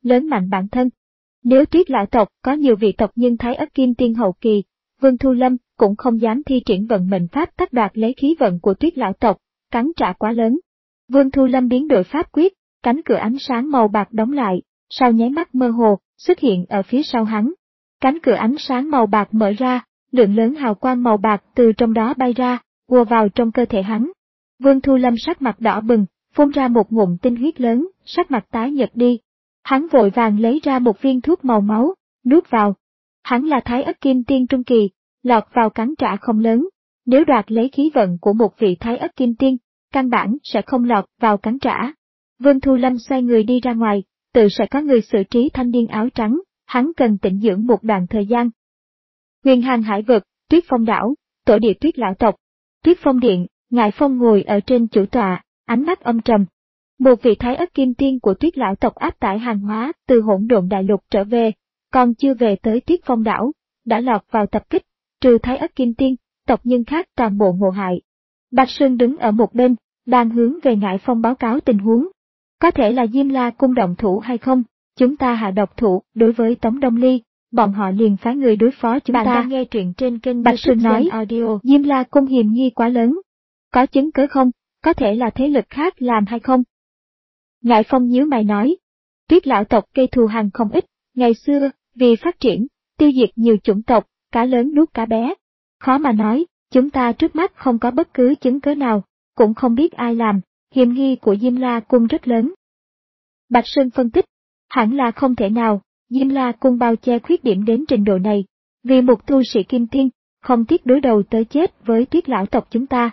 lớn mạnh bản thân. Nếu Tuyết lão tộc có nhiều vị tộc nhân Thái Ất Kim Tiên hậu kỳ, Vương Thu Lâm cũng không dám thi triển vận mệnh pháp tắc đoạt lấy khí vận của Tuyết lão tộc, cắn trả quá lớn. Vương Thu Lâm biến đổi pháp quyết, cánh cửa ánh sáng màu bạc đóng lại, sau nháy mắt mơ hồ, xuất hiện ở phía sau hắn. Cánh cửa ánh sáng màu bạc mở ra, lượng lớn hào quang màu bạc từ trong đó bay ra, ùa vào trong cơ thể hắn. Vương Thu Lâm sắc mặt đỏ bừng, phun ra một ngụm tinh huyết lớn, sắc mặt tái nhợt đi. Hắn vội vàng lấy ra một viên thuốc màu máu, nuốt vào. Hắn là Thái Ất Kim Tiên trung kỳ, lọt vào cắn trả không lớn. Nếu đoạt lấy khí vận của một vị Thái Ất Kim Tiên, căn bản sẽ không lọt vào cắn trả. Vương Thu Lâm xoay người đi ra ngoài, tự sẽ có người xử trí thanh niên áo trắng, hắn cần tĩnh dưỡng một đoạn thời gian. Huyền Hàng Hải vực, Tuyết Phong đảo, tổ địa Tuyết lão tộc. Tuyết Phong điện, Ngải Phong ngồi ở trên chủ tọa, ánh mắt âm trầm. Một vị Thái Ất Kim Tiên của Tuyết lão tộc áp tải hàng hóa từ Hỗn Độn Đại Lục trở về, còn chưa về tới Tuyết Phong đảo, đã lọt vào tập kích, trừ Thái Ất Kim Tiên, tộc nhân khác toàn bộ ngộ hại. Bạch Sơn đứng ở một bên, đang hướng về Ngải Phong báo cáo tình huống. Có thể là Diêm La cung động thủ hay không? Chúng ta hạ độc thủ đối với Tống Đông Ly, bọn họ liền phái người đối phó chúng Bạn ta. đang nghe truyện trên kênh Bạch Sơn nói, Audio. Diêm La cung hiểm nghi quá lớn. Có chứng cứ không? Có thể là thế lực khác làm hay không? Ngải Phong nhíu mày nói, Tuyết lão tộc gây thù hằn không ít, ngày xưa, vì phát triển, tiêu diệt nhiều chủng tộc, cá lớn nuốt cá bé. Khó mà nói, chúng ta trước mắt không có bất cứ chứng cứ nào, cũng không biết ai làm, hiểm nghi của Diêm La cung rất lớn. Bạch Sơn phân tích, hẳn là không thể nào, Diêm La cung bao che khuyết điểm đến trình độ này, vì một tu sĩ kim tiên, không tiếc đối đầu tới chết với Tuyết lão tộc chúng ta.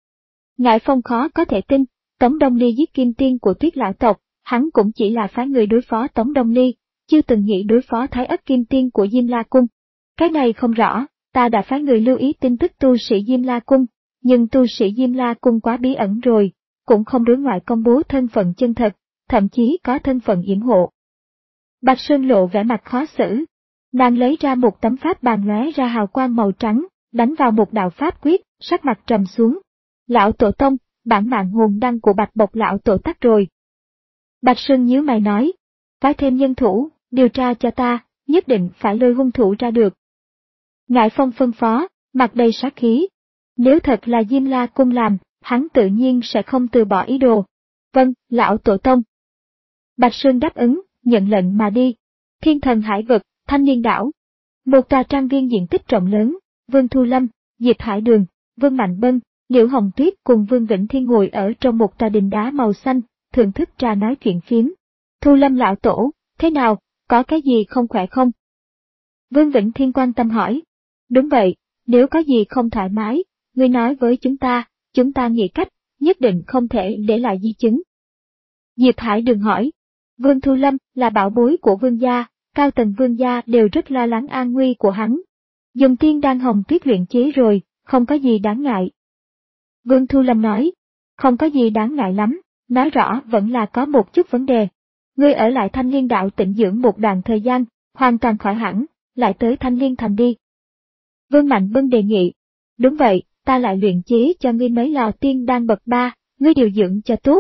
Ngải Phong khó có thể tin, Tống Đông Ly giết kim tiên của Tuyết lão tộc, hắn cũng chỉ là phái người đối phó Tống Đông Ly, chưa từng nghĩ đối phó Thái Ất Kim Tiên của Diêm La cung. Cái này không rõ, ta đã phái người lưu ý tin tức tu sĩ Diêm La cung, nhưng tu sĩ Diêm La cung quá bí ẩn rồi, cũng không đối ngoại công bố thân phận chân thật, thậm chí có thân phận yểm hộ. Bạch Sơn lộ vẻ mặt khó xử. Nàng lấy ra một tấm pháp bàn lóe ra hào quang màu trắng, đánh vào một đạo pháp quyết, sắc mặt trầm xuống. Lão tổ tông, bản mạng hồn đăng của Bạch Bộc lão tổ tắt rồi. Bạch Sơn nhíu mày nói, phải thêm nhân thủ, điều tra cho ta, nhất định phải lôi hung thủ ra được. Ngải Phong phân phó, mặt đầy sát khí. Nếu thật là Diêm La cung làm, hắn tự nhiên sẽ không từ bỏ ý đồ. Vâng, lão tổ tông. Bạch Sơn đáp ứng, nhận lệnh mà đi. Thiên Thần Hải vực, Thanh Niên đảo. Một tòa trang viên diện tích rộng lớn, Vương Thu Lâm, Diệp Hải Đường, Vương Mạnh Bân, Liễu Hồng Tuyết cùng Vương Vĩnh Thiên ngồi ở trong một tòa đình đá màu xanh, thưởng thức trà nói chuyện phiếm. Thu Lâm lão tổ, thế nào, có cái gì không khỏe không? Vương Vĩnh Thiên quan tâm hỏi. Đúng vậy, nếu có gì không thoải mái, ngươi nói với chúng ta, chúng ta nghĩ cách, nhất định không thể để lại di chứng. Diệp Hải Đường hỏi. Vương Thu Lâm là bảo bối của vương gia, cao tầng vương gia đều rất lo lắng an nguy của hắn. Dùng tiên đan hồng tuyết luyện chế rồi, không có gì đáng ngại. Vương Thu Lâm nói, không có gì đáng ngại lắm, nói rõ vẫn là có một chút vấn đề. Ngươi ở lại Thanh Liên đạo tĩnh dưỡng một đoạn thời gian, hoàn toàn khỏi hẳn, lại tới Thanh Liên thành đi. Vương Mạnh Bân đề nghị, đúng vậy, ta lại luyện chế cho ngươi mấy lò tiên đan bậc ba, ngươi điều dưỡng cho tốt.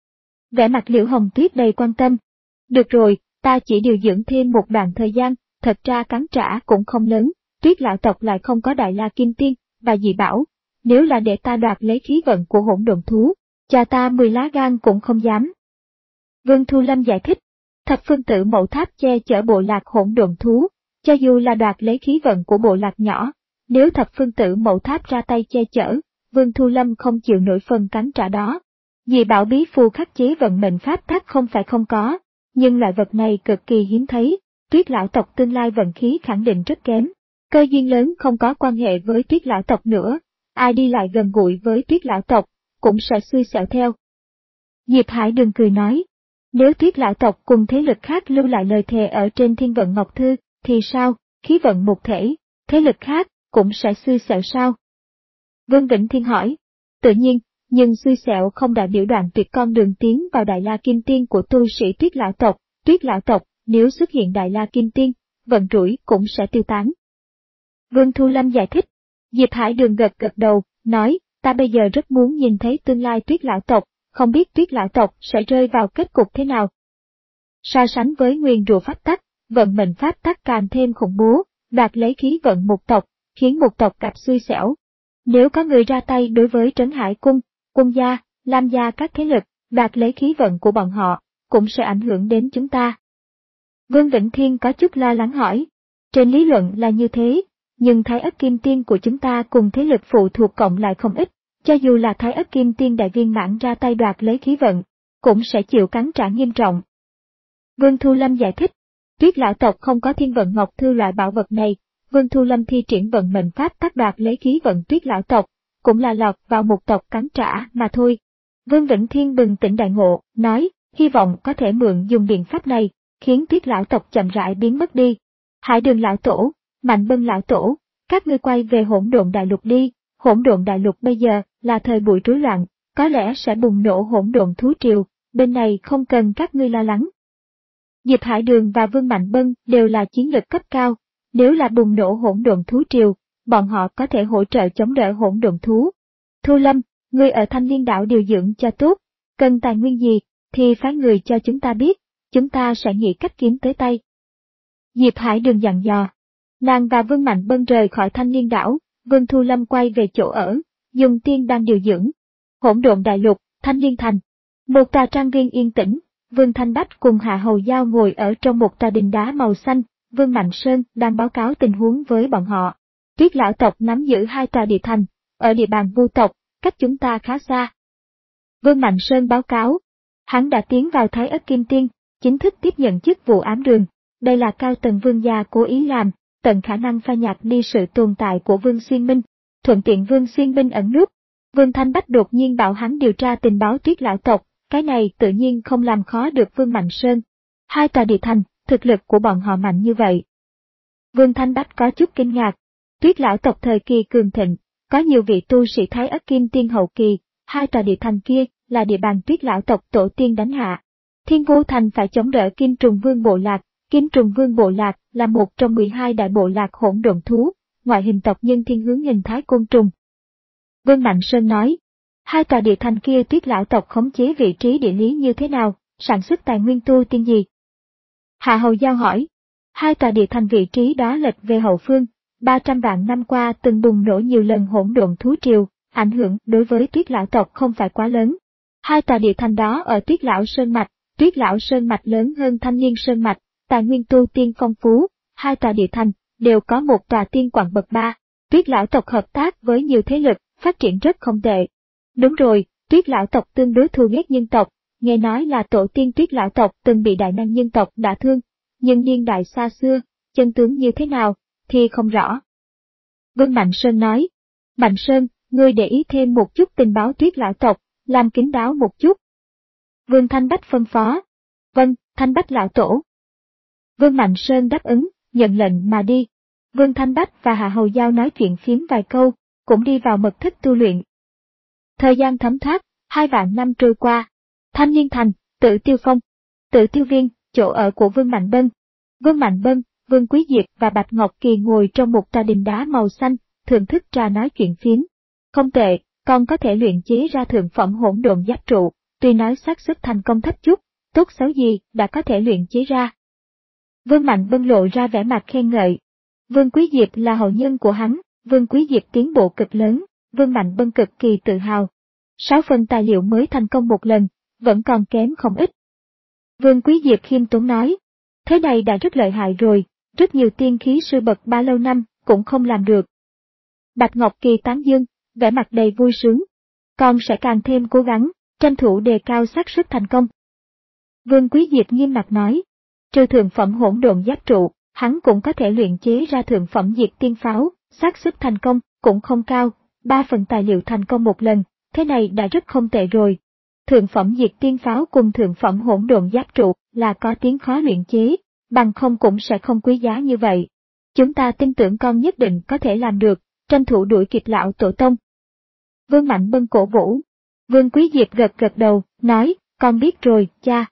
Vẻ mặt Liễu Hồng Tuyết đầy quan tâm. Được rồi, ta chỉ điều dưỡng thêm một đoạn thời gian, thật ra cắn trả cũng không lớn, Tuyết lão tộc lại không có Đại La Kim Tiên, và dị bảo, nếu là để ta đoạt lấy khí vận của hỗn độn thú, cho ta mười lá gan cũng không dám. Vương Thu Lâm giải thích, Thập Phương Tự Mậu Tháp che chở bộ lạc hỗn độn thú, cho dù là đoạt lấy khí vận của bộ lạc nhỏ, nếu Thập Phương Tự Mậu Tháp ra tay che chở, Vương Thu Lâm không chịu nổi phần cắn trả đó. Dị bảo bí phù khắc chế vận mệnh pháp tắc không phải không có, nhưng loại vật này cực kỳ hiếm thấy, Tuyết lão tộc tương lai vận khí khẳng định rất kém. Cơ duyên lớn không có quan hệ với Tuyết lão tộc nữa, ai đi lại gần gũi với Tuyết lão tộc, cũng sẽ xui xẻo theo. Diệp Hải Đường cười nói, nếu Tuyết lão tộc cùng thế lực khác lưu lại lời thề ở trên Thiên Vận Ngọc Thư, thì sao, khí vận một thể, thế lực khác cũng sẽ xui xẻo sao? Vương Vĩnh Thiên hỏi, tự nhiên, nhưng xui xẻo không đại biểu đoạn tuyệt con đường tiến vào Đại La Kim Tiên của tu sĩ Tuyết lão tộc, Tuyết lão tộc, nếu xuất hiện Đại La Kim Tiên, vận rủi cũng sẽ tiêu tán. Vương Thu Lâm giải thích, Diệp Hải Đường gật gật đầu, nói, ta bây giờ rất muốn nhìn thấy tương lai Tuyết lão tộc, không biết Tuyết lão tộc sẽ rơi vào kết cục thế nào. So sánh với nguyền rủa pháp tắc, vận mệnh pháp tắc càng thêm khủng bố, đoạt lấy khí vận một tộc, khiến một tộc gặp xui xẻo. Nếu có người ra tay đối với Trấn Hải Cung, Quân gia, Lam gia các thế lực, đoạt lấy khí vận của bọn họ, cũng sẽ ảnh hưởng đến chúng ta. Vương Vĩnh Thiên có chút lo lắng hỏi. Trên lý luận là như thế, nhưng Thái Ất Kim Tiên của chúng ta cùng thế lực phụ thuộc cộng lại không ít, cho dù là Thái Ất Kim Tiên đại viên mãn ra tay đoạt lấy khí vận, cũng sẽ chịu cắn trả nghiêm trọng. Vương Thu Lâm giải thích, Tuyết lão tộc không có thiên vận ngọc thư loại bảo vật này, Vương Thu Lâm thi triển vận mệnh pháp tác đoạt lấy khí vận Tuyết lão tộc, cũng là lọt vào một tộc cắn trả mà thôi. Vương Vĩnh Thiên bừng tỉnh đại ngộ, nói, hy vọng có thể mượn dùng biện pháp này, khiến Tuyết lão tộc chậm rãi biến mất đi. Hải Đường lão tổ, Mạnh Bân lão tổ, các ngươi quay về Hỗn Độn Đại Lục đi, Hỗn Độn Đại Lục bây giờ là thời buổi rối loạn, có lẽ sẽ bùng nổ hỗn độn thú triều, bên này không cần các ngươi lo lắng. Diệp Hải Đường và Vương Mạnh Bân đều là chiến lực cấp cao, nếu là bùng nổ hỗn độn thú triều, bọn họ có thể hỗ trợ chống đỡ hỗn độn thú. Thu Lâm, ngươi ở Thanh Liên đảo điều dưỡng cho tốt, cần tài nguyên gì thì phái người cho chúng ta biết, chúng ta sẽ nghĩ cách kiếm tới tay. Diệp Hải Đường dặn dò. Nàng và Vương Mạnh Bân rời khỏi Thanh Liên đảo, Vương Thu Lâm quay về chỗ ở, dùng tiên đang điều dưỡng. Hỗn Độn Đại Lục, Thanh Liên Thành. Một tòa trang viên yên tĩnh, Vương Thanh Bách cùng Hạ Hầu Giao ngồi ở trong một tòa đình đá màu xanh, Vương Mạnh Sơn đang báo cáo tình huống với bọn họ. Tuyết lão tộc nắm giữ hai tòa địa thành, ở địa bàn Vu tộc, cách chúng ta khá xa. Vương Mạnh Sơn báo cáo, hắn đã tiến vào Thái Ất Kim Tiên, chính thức tiếp nhận chức vụ ám đường, đây là cao tầng Vương gia cố ý làm, tận khả năng pha nhạt đi sự tồn tại của Vương Xuyên Minh, thuận tiện Vương Xuyên Minh ẩn núp. Vương Thanh Bách đột nhiên bảo hắn điều tra tình báo Tuyết lão tộc, cái này tự nhiên không làm khó được Vương Mạnh Sơn. Hai tòa địa thành, thực lực của bọn họ mạnh như vậy. Vương Thanh Bách có chút kinh ngạc, Tuyết lão tộc thời kỳ cường thịnh, có nhiều vị tu sĩ Thái Ất Kim Tiên hậu kỳ, hai tòa địa thành kia là địa bàn Tuyết lão tộc tổ tiên đánh hạ. Thiên Vô Thành phải chống đỡ Kim Trùng Vương bộ lạc, Kim Trùng Vương bộ lạc là một trong mười hai đại bộ lạc hỗn độn thú, ngoại hình tộc nhân thiên hướng hình thái côn trùng. Vương Mạnh Sơn nói, hai tòa địa thành kia Tuyết lão tộc khống chế vị trí địa lý như thế nào, sản xuất tài nguyên tu tiên gì? Hạ Hầu Giao hỏi, hai tòa địa thành vị trí đó lệch về hậu phương, ba trăm vạn năm qua từng bùng nổ nhiều lần hỗn độn thú triều, ảnh hưởng đối với Tuyết lão tộc không phải quá lớn. Hai tòa địa thành đó ở Tuyết lão Sơn Mạch, Tuyết lão Sơn Mạch lớn hơn Thanh Liên Sơn Mạch, tài nguyên tu tiên phong phú, hai tòa địa thành đều có một tòa tiên quặng bậc ba. Tuyết lão tộc hợp tác với nhiều thế lực, phát triển rất không tệ. Đúng rồi, Tuyết lão tộc tương đối thù ghét nhân tộc, nghe nói là tổ tiên Tuyết lão tộc từng bị đại năng nhân tộc đả thương, nhưng niên đại xa xưa, chân tướng như thế nào thì không rõ. Vương Mạnh Sơn nói, Mạnh Sơn, ngươi để ý thêm một chút tình báo Tuyết lão tộc, làm kín đáo một chút. Vương Thanh Bách phân phó. Vâng, Thanh Bách lão tổ. Vương Mạnh Sơn đáp ứng, nhận lệnh mà đi. Vương Thanh Bách và Hạ Hầu Giao nói chuyện phiếm vài câu, cũng đi vào mật thất tu luyện. Thời gian thấm thoát, hai vạn năm trôi qua. Thanh Liên Thành, Tự Tiêu Phong, Tự Tiêu Viên, chỗ ở của Vương Mạnh Bân. Vương Mạnh Bân, Vương Quý Diệp và Bạch Ngọc Kỳ ngồi trong một tòa đình đá màu xanh, thưởng thức trà nói chuyện phiếm. Không tệ, còn có thể luyện chế ra thượng phẩm hỗn độn giáp trụ, tuy nói xác suất thành công thấp chút, tốt xấu gì đã có thể luyện chế ra. Vương Mạnh Bân lộ ra vẻ mặt khen ngợi. Vương Quý Diệp là hậu nhân của hắn, Vương Quý Diệp tiến bộ cực lớn, Vương Mạnh Bân cực kỳ tự hào. Sáu phần tài liệu mới thành công một lần, vẫn còn kém không ít. Vương Quý Diệp khiêm tốn nói, thế này đã rất lợi hại rồi, rất nhiều tiên khí sư bậc ba lâu năm cũng không làm được. Bạch Ngọc Kỳ tán dương, vẻ mặt đầy vui sướng. Con sẽ càng thêm cố gắng, tranh thủ đề cao xác suất thành công. Vương Quý Diệp nghiêm mặt nói, trừ thượng phẩm hỗn độn giáp trụ, hắn cũng có thể luyện chế ra thượng phẩm diệt tiên pháo, xác suất thành công cũng không cao, ba phần tài liệu thành công một lần, thế này đã rất không tệ rồi. Thượng phẩm diệt tiên pháo cùng thượng phẩm hỗn độn giáp trụ là có tiếng khó luyện chế, bằng không cũng sẽ không quý giá như vậy. Chúng ta tin tưởng con nhất định có thể làm được, tranh thủ đuổi kịp lão tổ tông. Vương Mạnh Bân cổ vũ. Vương Quý Diệp gật gật đầu, nói, con biết rồi, cha.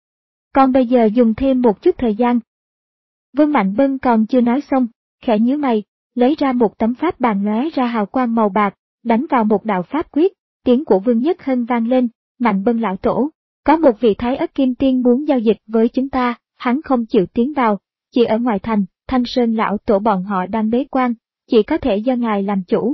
Con bây giờ dùng thêm một chút thời gian. Vương Mạnh Bân còn chưa nói xong, khẽ nhíu mày, lấy ra một tấm pháp bàn lóe ra hào quang màu bạc, đánh vào một đạo pháp quyết, tiếng của Vương Nhất Hân vang lên, Mạnh Bân lão tổ, Có một vị Thái Ất Kim Tiên muốn giao dịch với chúng ta, hắn không chịu tiến vào, chỉ ở ngoài thành, Thanh Sơn lão tổ bọn họ đang bế quan, chỉ có thể do ngài làm chủ.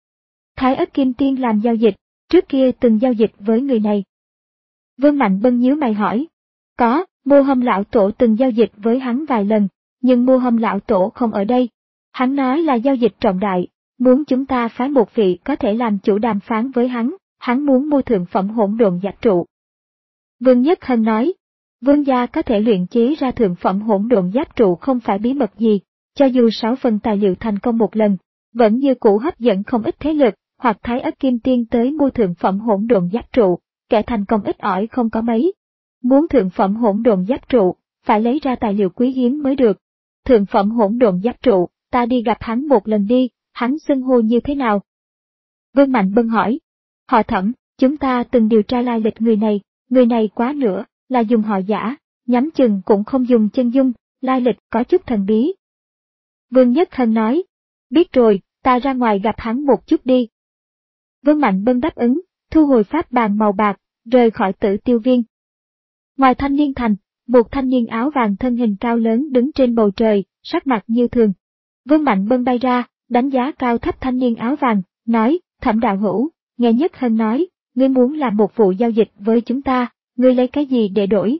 Thái Ất Kim Tiên làm giao dịch, trước kia từng giao dịch với người này. Vương Mạnh Bân nhíu mày hỏi. Có, Mô Hâm lão tổ từng giao dịch với hắn vài lần, nhưng Mô Hâm lão tổ không ở đây. Hắn nói là giao dịch trọng đại, muốn chúng ta phái một vị có thể làm chủ đàm phán với hắn, hắn muốn mua thượng phẩm hỗn độn giáp trụ. Vương Nhất Hân nói, vương gia có thể luyện chế ra thượng phẩm hỗn độn giáp trụ không phải bí mật gì, cho dù sáu phần tài liệu thành công một lần, vẫn như cũ hấp dẫn không ít thế lực, hoặc Thái Ất Kim Tiên tới mua thượng phẩm hỗn độn giáp trụ, kẻ thành công ít ỏi không có mấy. Muốn thượng phẩm hỗn độn giáp trụ, phải lấy ra tài liệu quý hiếm mới được. Thượng phẩm hỗn độn giáp trụ, ta đi gặp hắn một lần đi, hắn xưng hô như thế nào? Vương Mạnh Bân hỏi. Họ Thẩm, chúng ta từng điều tra lai lịch người này, người này quá nữa, là dùng họ giả, nhắm chừng cũng không dùng chân dung, lai lịch có chút thần bí. Vương Nhất Hân nói. Biết rồi, ta ra ngoài gặp hắn một chút đi. Vương Mạnh Bân đáp ứng, thu hồi pháp bàn màu bạc, rời khỏi Tử Tiêu Viên. Ngoài Thanh Niên Thành, một thanh niên áo vàng thân hình cao lớn đứng trên bầu trời, sắc mặt như thường. Vương Mạnh Bân bay ra, đánh giá cao thấp thanh niên áo vàng, nói, Thẩm đạo hữu, nghe Nhất Hân nói, ngươi muốn làm một vụ giao dịch với chúng ta, ngươi lấy cái gì để đổi?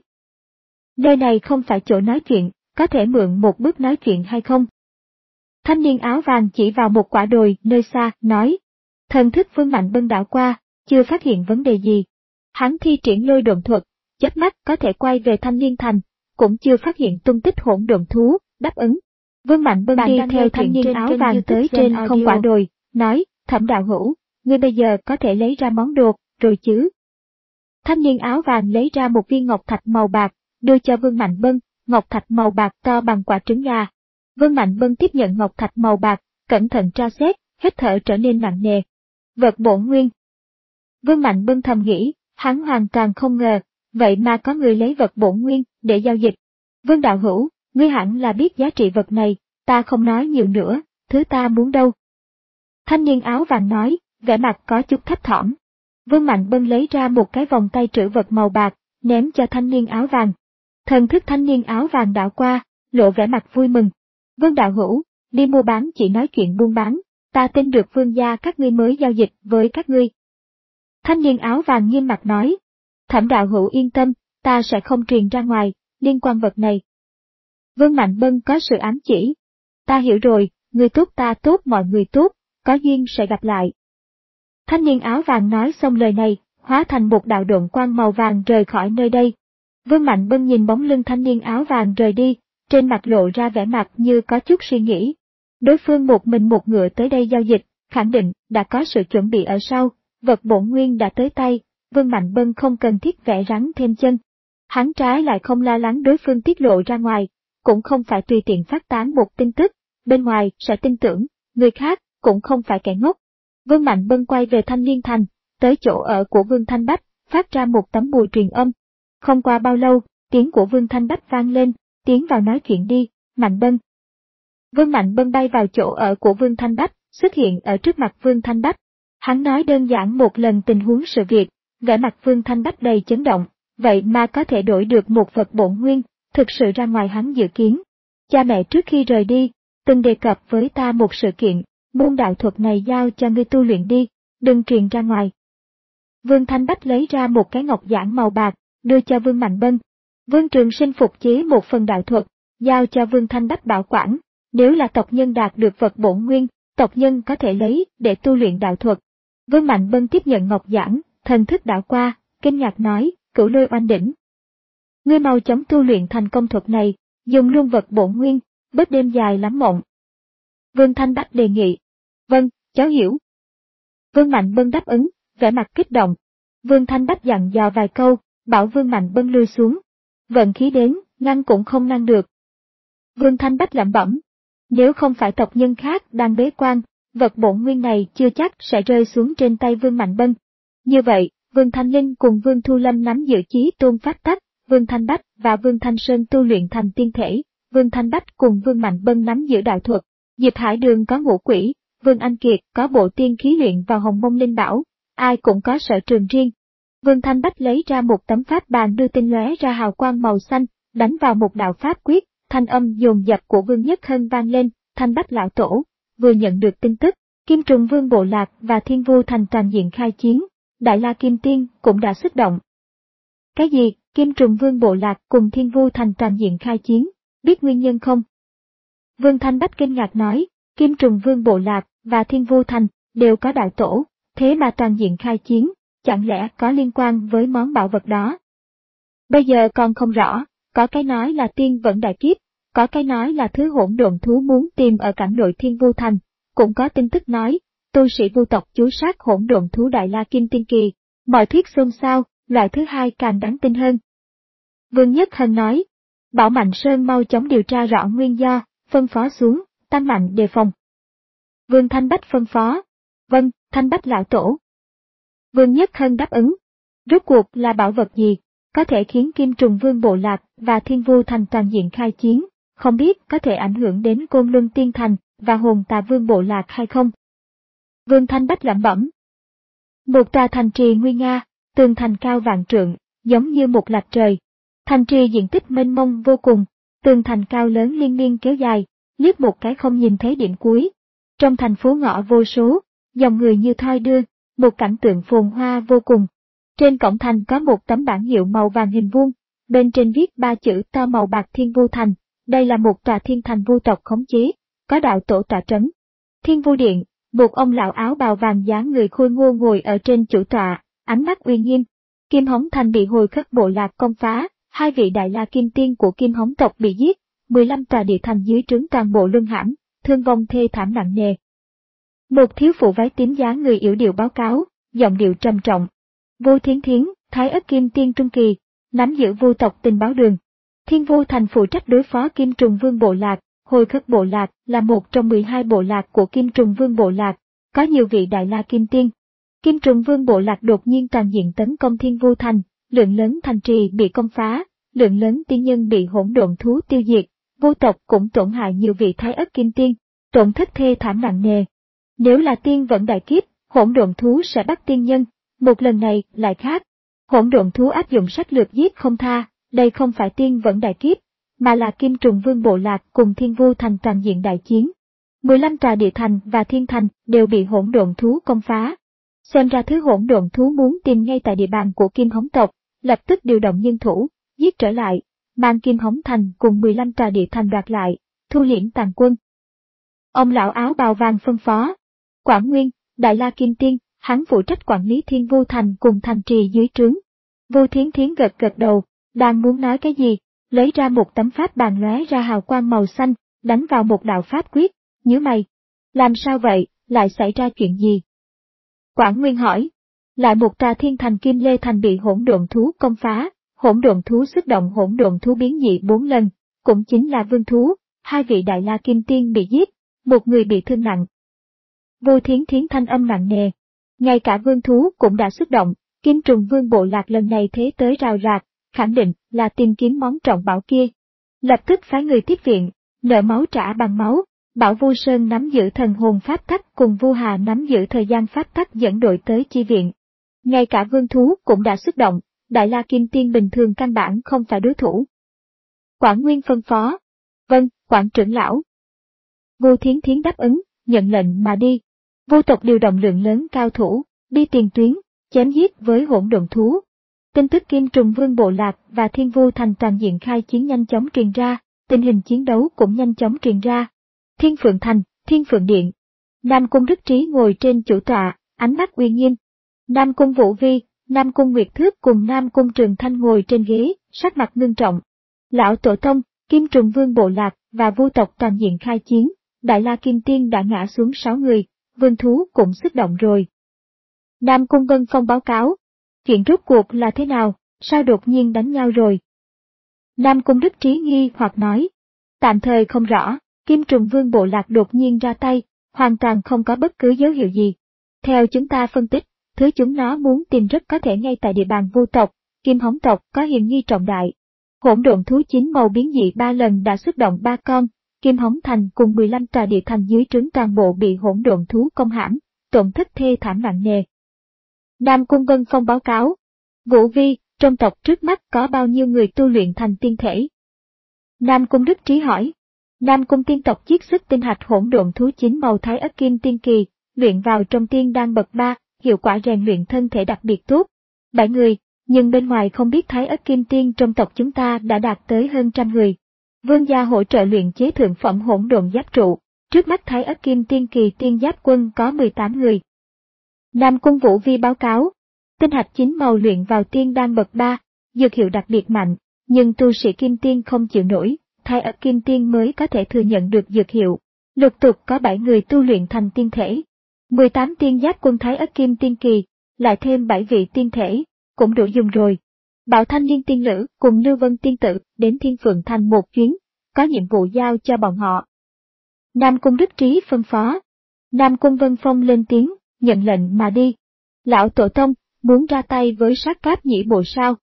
Nơi này không phải chỗ nói chuyện, có thể mượn một bước nói chuyện hay không? Thanh niên áo vàng chỉ vào một quả đồi nơi xa, nói. Thần thức Vương Mạnh Bân đảo qua, chưa phát hiện vấn đề gì. Hắn thi triển lôi độn thuật, chớp mắt có thể quay về Thanh Niên Thành, cũng chưa phát hiện tung tích hỗn độn thú, đáp ứng. Vương Mạnh Bân đi theo thanh niên áo vàng tới trên không quả đồi, nói, Thẩm đạo hữu, ngươi bây giờ có thể lấy ra món đồ, rồi chứ? Thanh niên áo vàng lấy ra một viên ngọc thạch màu bạc, đưa cho Vương Mạnh Bân, ngọc thạch màu bạc to bằng quả trứng gà. Vương Mạnh Bân tiếp nhận ngọc thạch màu bạc, cẩn thận tra xét, hít thở trở nên nặng nề. Vật bổn nguyên. Vương Mạnh Bân thầm nghĩ, hắn hoàn toàn không ngờ, vậy mà có người lấy vật bổn nguyên để giao dịch. Vương đạo hữu, ngươi hẳn là biết giá trị vật này, ta không nói nhiều nữa, thứ ta muốn đâu. Thanh niên áo vàng nói, vẻ mặt có chút thấp thỏm. Vương Mạnh Bân lấy ra một cái vòng tay trữ vật màu bạc, ném cho thanh niên áo vàng. Thần thức thanh niên áo vàng đảo qua, lộ vẻ mặt vui mừng. Vương đạo hữu, đi mua bán chỉ nói chuyện buôn bán, ta tin được vương gia các ngươi mới giao dịch với các ngươi. Thanh niên áo vàng nghiêm mặt nói. Thẩm đạo hữu yên tâm, ta sẽ không truyền ra ngoài, liên quan vật này. Vương Mạnh Bân có sự ám chỉ. Ta hiểu rồi, người tốt ta tốt mọi người tốt, có duyên sẽ gặp lại. Thanh niên áo vàng nói xong lời này, hóa thành một đạo độn quang màu vàng rời khỏi nơi đây. Vương Mạnh Bân nhìn bóng lưng thanh niên áo vàng rời đi, trên mặt lộ ra vẻ mặt như có chút suy nghĩ. Đối phương một mình một ngựa tới đây giao dịch, khẳng định đã có sự chuẩn bị ở sau, vật bổn nguyên đã tới tay, Vương Mạnh Bân không cần thiết vẽ rắn thêm chân. Hắn trái lại không lo lắng đối phương tiết lộ ra ngoài, cũng không phải tùy tiện phát tán một tin tức, bên ngoài sẽ tin tưởng, người khác cũng không phải kẻ ngốc. Vương Mạnh Bân quay về Thanh Niên Thành, tới chỗ ở của Vương Thanh Bách, phát ra một tấm bùa truyền âm. Không qua bao lâu, tiếng của Vương Thanh Bách vang lên, tiến vào nói chuyện đi, Mạnh Bân. Vương Mạnh Bân bay vào chỗ ở của Vương Thanh Bách, xuất hiện ở trước mặt Vương Thanh Bách. Hắn nói đơn giản một lần tình huống sự việc, vẻ mặt Vương Thanh Bách đầy chấn động, vậy mà có thể đổi được một vật bổn nguyên, thực sự ra ngoài hắn dự kiến. Cha mẹ trước khi rời đi, từng đề cập với ta một sự kiện, môn đạo thuật này giao cho ngươi tu luyện đi, đừng truyền ra ngoài. Vương Thanh Bách lấy ra một cái ngọc giản màu bạc, đưa cho Vương Mạnh Bân. Vương Trường Sinh phục chế một phần đạo thuật, giao cho Vương Thanh Bách bảo quản, nếu là tộc nhân đạt được vật bổn nguyên, tộc nhân có thể lấy để tu luyện đạo thuật. Vương Mạnh Bân tiếp nhận ngọc giản, thần thức đảo qua, kinh ngạc nói, Cửu Lôi Oanh Đỉnh. Ngươi mau chóng tu luyện thành công thuật này, dùng luôn vật bổn nguyên, bớt đêm dài lắm mộng. Vương Thanh Bách đề nghị. Vâng, cháu hiểu. Vương Mạnh Bân đáp ứng, vẻ mặt kích động. Vương Thanh Bách dặn dò vài câu, bảo Vương Mạnh Bân lui xuống. Vận khí đến, ngăn cũng không ngăn được. Vương Thanh Bách lẩm bẩm. Nếu không phải tộc nhân khác đang bế quan, vật bổn nguyên này chưa chắc sẽ rơi xuống trên tay Vương Mạnh Bân. Như vậy, Vương Thanh Linh cùng Vương Thu Lâm nắm giữ chí tôn pháp tắc, Vương Thanh Bách và Vương Thanh Sơn tu luyện thành tiên thể, Vương Thanh Bách cùng Vương Mạnh Bân nắm giữ đạo thuật, Diệp Hải Đường có ngũ quỷ, Vương Anh Kiệt có bộ tiên khí luyện vào Hồng Mông Linh Bảo, ai cũng có sở trường riêng. Vương Thanh Bách lấy ra một tấm pháp bàn đưa tin lóe ra hào quang màu xanh, đánh vào một đạo pháp quyết, thanh âm dồn dập của Vương Nhất Hân vang lên, Thanh Bách lão tổ, vừa nhận được tin tức, Kim Trùng Vương bộ lạc và Thiên Vu Thành toàn diện khai chiến, Đại La Kim Tiên cũng đã xuất động. Cái gì, Kim Trùng Vương bộ lạc cùng Thiên Vu Thành toàn diện khai chiến, biết nguyên nhân không? Vương Thanh Bách kinh ngạc nói, Kim Trùng Vương bộ lạc và Thiên Vu Thành đều có đạo tổ, thế mà toàn diện khai chiến, chẳng lẽ có liên quan với món bảo vật đó? Bây giờ còn không rõ, có cái nói là tiên vẫn đại kiếp, có cái nói là thứ hỗn độn thú muốn tìm ở cảnh nội Thiên Vu Thành, cũng có tin tức nói, tu sĩ vu tộc chú sát hỗn độn thú Đại La Kim Tiên Kỳ, mọi thuyết xôn xao, loại thứ hai càng đáng tin hơn. Vương Nhất Hân nói, bảo Mạnh Sơn mau chóng điều tra rõ nguyên do, phân phó xuống, tăng mạnh đề phòng. Vương Thanh Bách phân phó, vâng, Thanh Bách lão tổ. Vương Nhất Hân đáp ứng, rốt cuộc là bảo vật gì, có thể khiến Kim Trùng Vương bộ lạc và Thiên Vu Thành toàn diện khai chiến, không biết có thể ảnh hưởng đến Côn Luân Tiên Thành và Hồn Tà Vương bộ lạc hay không? Vương Thanh Bách lẩm bẩm. Một tòa thành trì nguy nga, tường thành cao vạn trượng, giống như một lạch trời. Thành trì diện tích mênh mông vô cùng, tường thành cao lớn liên miên kéo dài, liếc một cái không nhìn thấy điểm cuối. Trong thành phố ngõ vô số, dòng người như thoi đưa, một cảnh tượng phồn hoa vô cùng. Trên cổng thành có một tấm bảng hiệu màu vàng hình vuông, bên trên viết ba chữ to màu bạc Thiên Vu Thành, đây là một tòa thiên thành vu tộc khống chế, có đạo tổ tọa trấn. Thiên Vu Điện, một ông lão áo bào vàng dáng người khôi ngô ngồi ở trên chủ tọa, ánh mắt uy nghiêm. Kim Hống Thành bị Hồi Khất bộ lạc công phá, hai vị Đại La Kim Tiên của Kim Hống tộc bị giết, mười lăm tòa địa thành dưới trướng toàn bộ luân hãm, thương vong thê thảm nặng nề. Một thiếu phụ váy tím dáng người yểu điệu báo cáo, giọng điệu trầm trọng. Vu Thiến Thiến, Thái Ất Kim Tiên Trung Kỳ, nắm giữ vu tộc tình báo đường. Thiên Vu Thành phụ trách đối phó Kim Trùng Vương bộ lạc, Hồi Khất bộ lạc là một trong mười hai bộ lạc của Kim Trùng Vương bộ lạc, có nhiều vị Đại La Kim Tiên. Kim Trùng Vương bộ lạc đột nhiên toàn diện tấn công Thiên Vu Thành, lượng lớn thành trì bị công phá, lượng lớn tiên nhân bị hỗn độn thú tiêu diệt, vu tộc cũng tổn hại nhiều vị Thái Ất Kim Tiên, tổn thất thê thảm nặng nề. Nếu là tiên vẫn đại kiếp, hỗn độn thú sẽ bắt tiên nhân, một lần này lại khác. Hỗn độn thú áp dụng sách lược giết không tha, đây không phải tiên vẫn đại kiếp, mà là Kim Trùng Vương bộ lạc cùng Thiên Vu Thành toàn diện đại chiến. mười lăm tòa địa thành và thiên thành đều bị hỗn độn thú công phá. Xem ra thứ hỗn độn thú muốn tìm ngay tại địa bàn của Kim Hống tộc, lập tức điều động nhân thủ, giết trở lại, mang Kim Hống Thành cùng mười lăm tòa địa thành đoạt lại, thu liễm tàn quân. Ông lão áo bào vàng phân phó. Quảng Nguyên, Đại La Kim Tiên, hắn phụ trách quản lý Thiên Vu Thành cùng thành trì dưới trướng. Vu Thiến Thiến gật gật đầu, đang muốn nói cái gì, lấy ra một tấm pháp bàn lóe ra hào quang màu xanh, đánh vào một đạo pháp quyết, nhíu mày. Làm sao vậy, lại xảy ra chuyện gì? Quảng Nguyên hỏi. Lại một tòa thiên thành Kim Lê Thành bị hỗn độn thú công phá, hỗn độn thú xuất động hỗn độn thú biến dị bốn lần, cũng chính là vương thú, hai vị Đại La Kim Tiên bị giết, một người bị thương nặng. Vu Thiến Thiến thanh âm nặng nề. Ngay cả vương thú cũng đã xuất động, Kim Trùng Vương bộ lạc lần này thế tới rào rạc, khẳng định là tìm kiếm món trọng bảo kia. Lập tức phái người tiếp viện, nợ máu trả bằng máu, bảo Vu Sơn nắm giữ thần hồn pháp tắc cùng Vu Hà nắm giữ thời gian pháp tắc dẫn đội tới chi viện. Ngay cả vương thú cũng đã xuất động, Đại La Kim Tiên bình thường căn bản không phải đối thủ. Quảng Nguyên phân phó. Vâng, Quảng trưởng lão. Vu Thiến Thiến đáp ứng, nhận lệnh mà đi. Vu tộc điều động lượng lớn cao thủ, đi tiền tuyến, chém giết với hỗn độn thú. Tin tức Kim Trùng Vương bộ lạc và Thiên Vu Thành toàn diện khai chiến nhanh chóng truyền ra, tình hình chiến đấu cũng nhanh chóng truyền ra. Thiên Phượng Thành, Thiên Phượng Điện. Nam Cung Đức Trí ngồi trên chủ tọa, ánh mắt uy nghiêm. Nam Cung Vũ Vi, Nam Cung Nguyệt Thước cùng Nam Cung Trường Thanh ngồi trên ghế, sắc mặt ngưng trọng. Lão Tổ Tông, Kim Trùng Vương bộ lạc và vu tộc toàn diện khai chiến, Đại La Kim Tiên đã ngã xuống sáu người, vương thú cũng xuất động rồi. Nam Cung Vân Phong báo cáo. Chuyện rốt cuộc là thế nào, sao đột nhiên đánh nhau rồi? Nam Cung Đức Trí nghi hoặc nói. Tạm thời không rõ, Kim Trùng Vương bộ lạc đột nhiên ra tay, hoàn toàn không có bất cứ dấu hiệu gì. Theo chúng ta phân tích, thứ chúng nó muốn tìm rất có thể ngay tại địa bàn vu tộc, Kim Hống tộc có hiểm nghi trọng đại. Hỗn độn thú chín màu biến dị ba lần đã xuất động ba con, Kim Hống Thành cùng mười lăm tòa địa thành dưới trướng toàn bộ bị hỗn độn thú công hãm, tổn thất thê thảm nặng nề. Nam Cung Vân Phong báo cáo. Vũ Vi, trong tộc trước mắt có bao nhiêu người tu luyện thành tiên thể? Nam Cung Đức Trí hỏi. Nam Cung tiên tộc chiết xuất tinh hạch hỗn độn thú chín màu thái ất kim tiên kỳ, luyện vào trong tiên đan bậc ba, hiệu quả rèn luyện thân thể đặc biệt tốt. Bảy người, nhưng bên ngoài không biết thái ất kim tiên trong tộc chúng ta đã đạt tới hơn trăm người. Vương gia hỗ trợ luyện chế thượng phẩm hỗn độn giáp trụ, trước mắt thái ất kim tiên kỳ tiên giáp quân có mười tám người. Nam Cung Vũ Vi báo cáo, tinh hạch chín màu luyện vào tiên đan bậc ba, dược hiệu đặc biệt mạnh, nhưng tu sĩ kim tiên không chịu nổi, thái ất kim tiên mới có thể thừa nhận được dược hiệu. Lục tục có bảy người tu luyện thành tiên thể. mười tám tiên giáp quân thái ất kim tiên kỳ, lại thêm bảy vị tiên thể, cũng đủ dùng rồi. Bảo Thanh Niên tiên nữ cùng Lưu Vân tiên tử đến Thiên Phượng Thành một chuyến, có nhiệm vụ giao cho bọn họ. Nam Cung Đức Trí phân phó. Nam Cung Vân Phong lên tiếng, nhận lệnh mà đi. Lão Tổ Tông, muốn ra tay với sát cáp nhĩ bộ sao?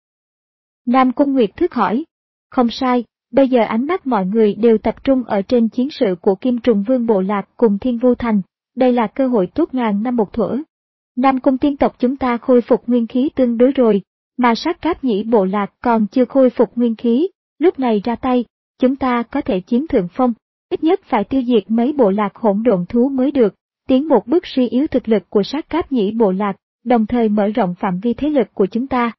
Nam Cung Nguyệt Thức hỏi. Không sai, bây giờ ánh mắt mọi người đều tập trung ở trên chiến sự của Kim Trùng Vương Bộ Lạc cùng Thiên Vu Thành, đây là cơ hội tốt ngàn năm một thuở. Nam Cung tiên tộc chúng ta khôi phục nguyên khí tương đối rồi, mà sát cáp nhĩ Bộ Lạc còn chưa khôi phục nguyên khí, lúc này ra tay, chúng ta có thể chiếm thượng phong, ít nhất phải tiêu diệt mấy bộ lạc hỗn độn thú mới được, tiến một bước suy yếu thực lực của sát cáp nhĩ Bộ Lạc, đồng thời mở rộng phạm vi thế lực của chúng ta.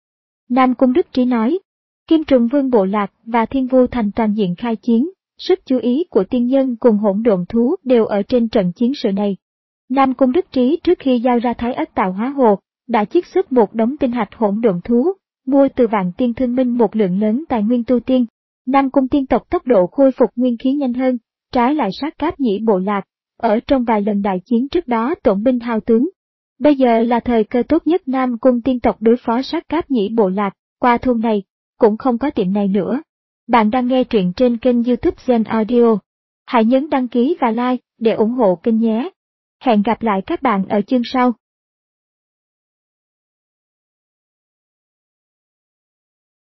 Nam Cung Đức Trí nói, Kim Trùng Vương Bộ Lạc và Thiên Vu Thành toàn diện khai chiến, sức chú ý của tiên nhân cùng hỗn độn thú đều ở trên trận chiến sự này. Nam Cung Đức Trí trước khi giao ra Thái Ất Tạo Hóa Hồ, đã chiết xuất một đống tinh hạch hỗn độn thú, mua từ Vạn Tiên Thương Minh một lượng lớn tài nguyên tu tiên. Nam Cung tiên tộc tốc độ khôi phục nguyên khí nhanh hơn, trái lại sát cáp nhĩ Bộ Lạc, ở trong vài lần đại chiến trước đó tổn binh hao tướng. Bây giờ là thời cơ tốt nhất Nam Cung tiên tộc đối phó sát cáp nhĩ Bộ Lạc, qua thôn này, cũng không có tiệm này nữa. Bạn đang nghe truyện trên kênh YouTube Gen Audio. Hãy nhấn đăng ký và like để ủng hộ kênh nhé. Hẹn gặp lại các bạn ở chương sau.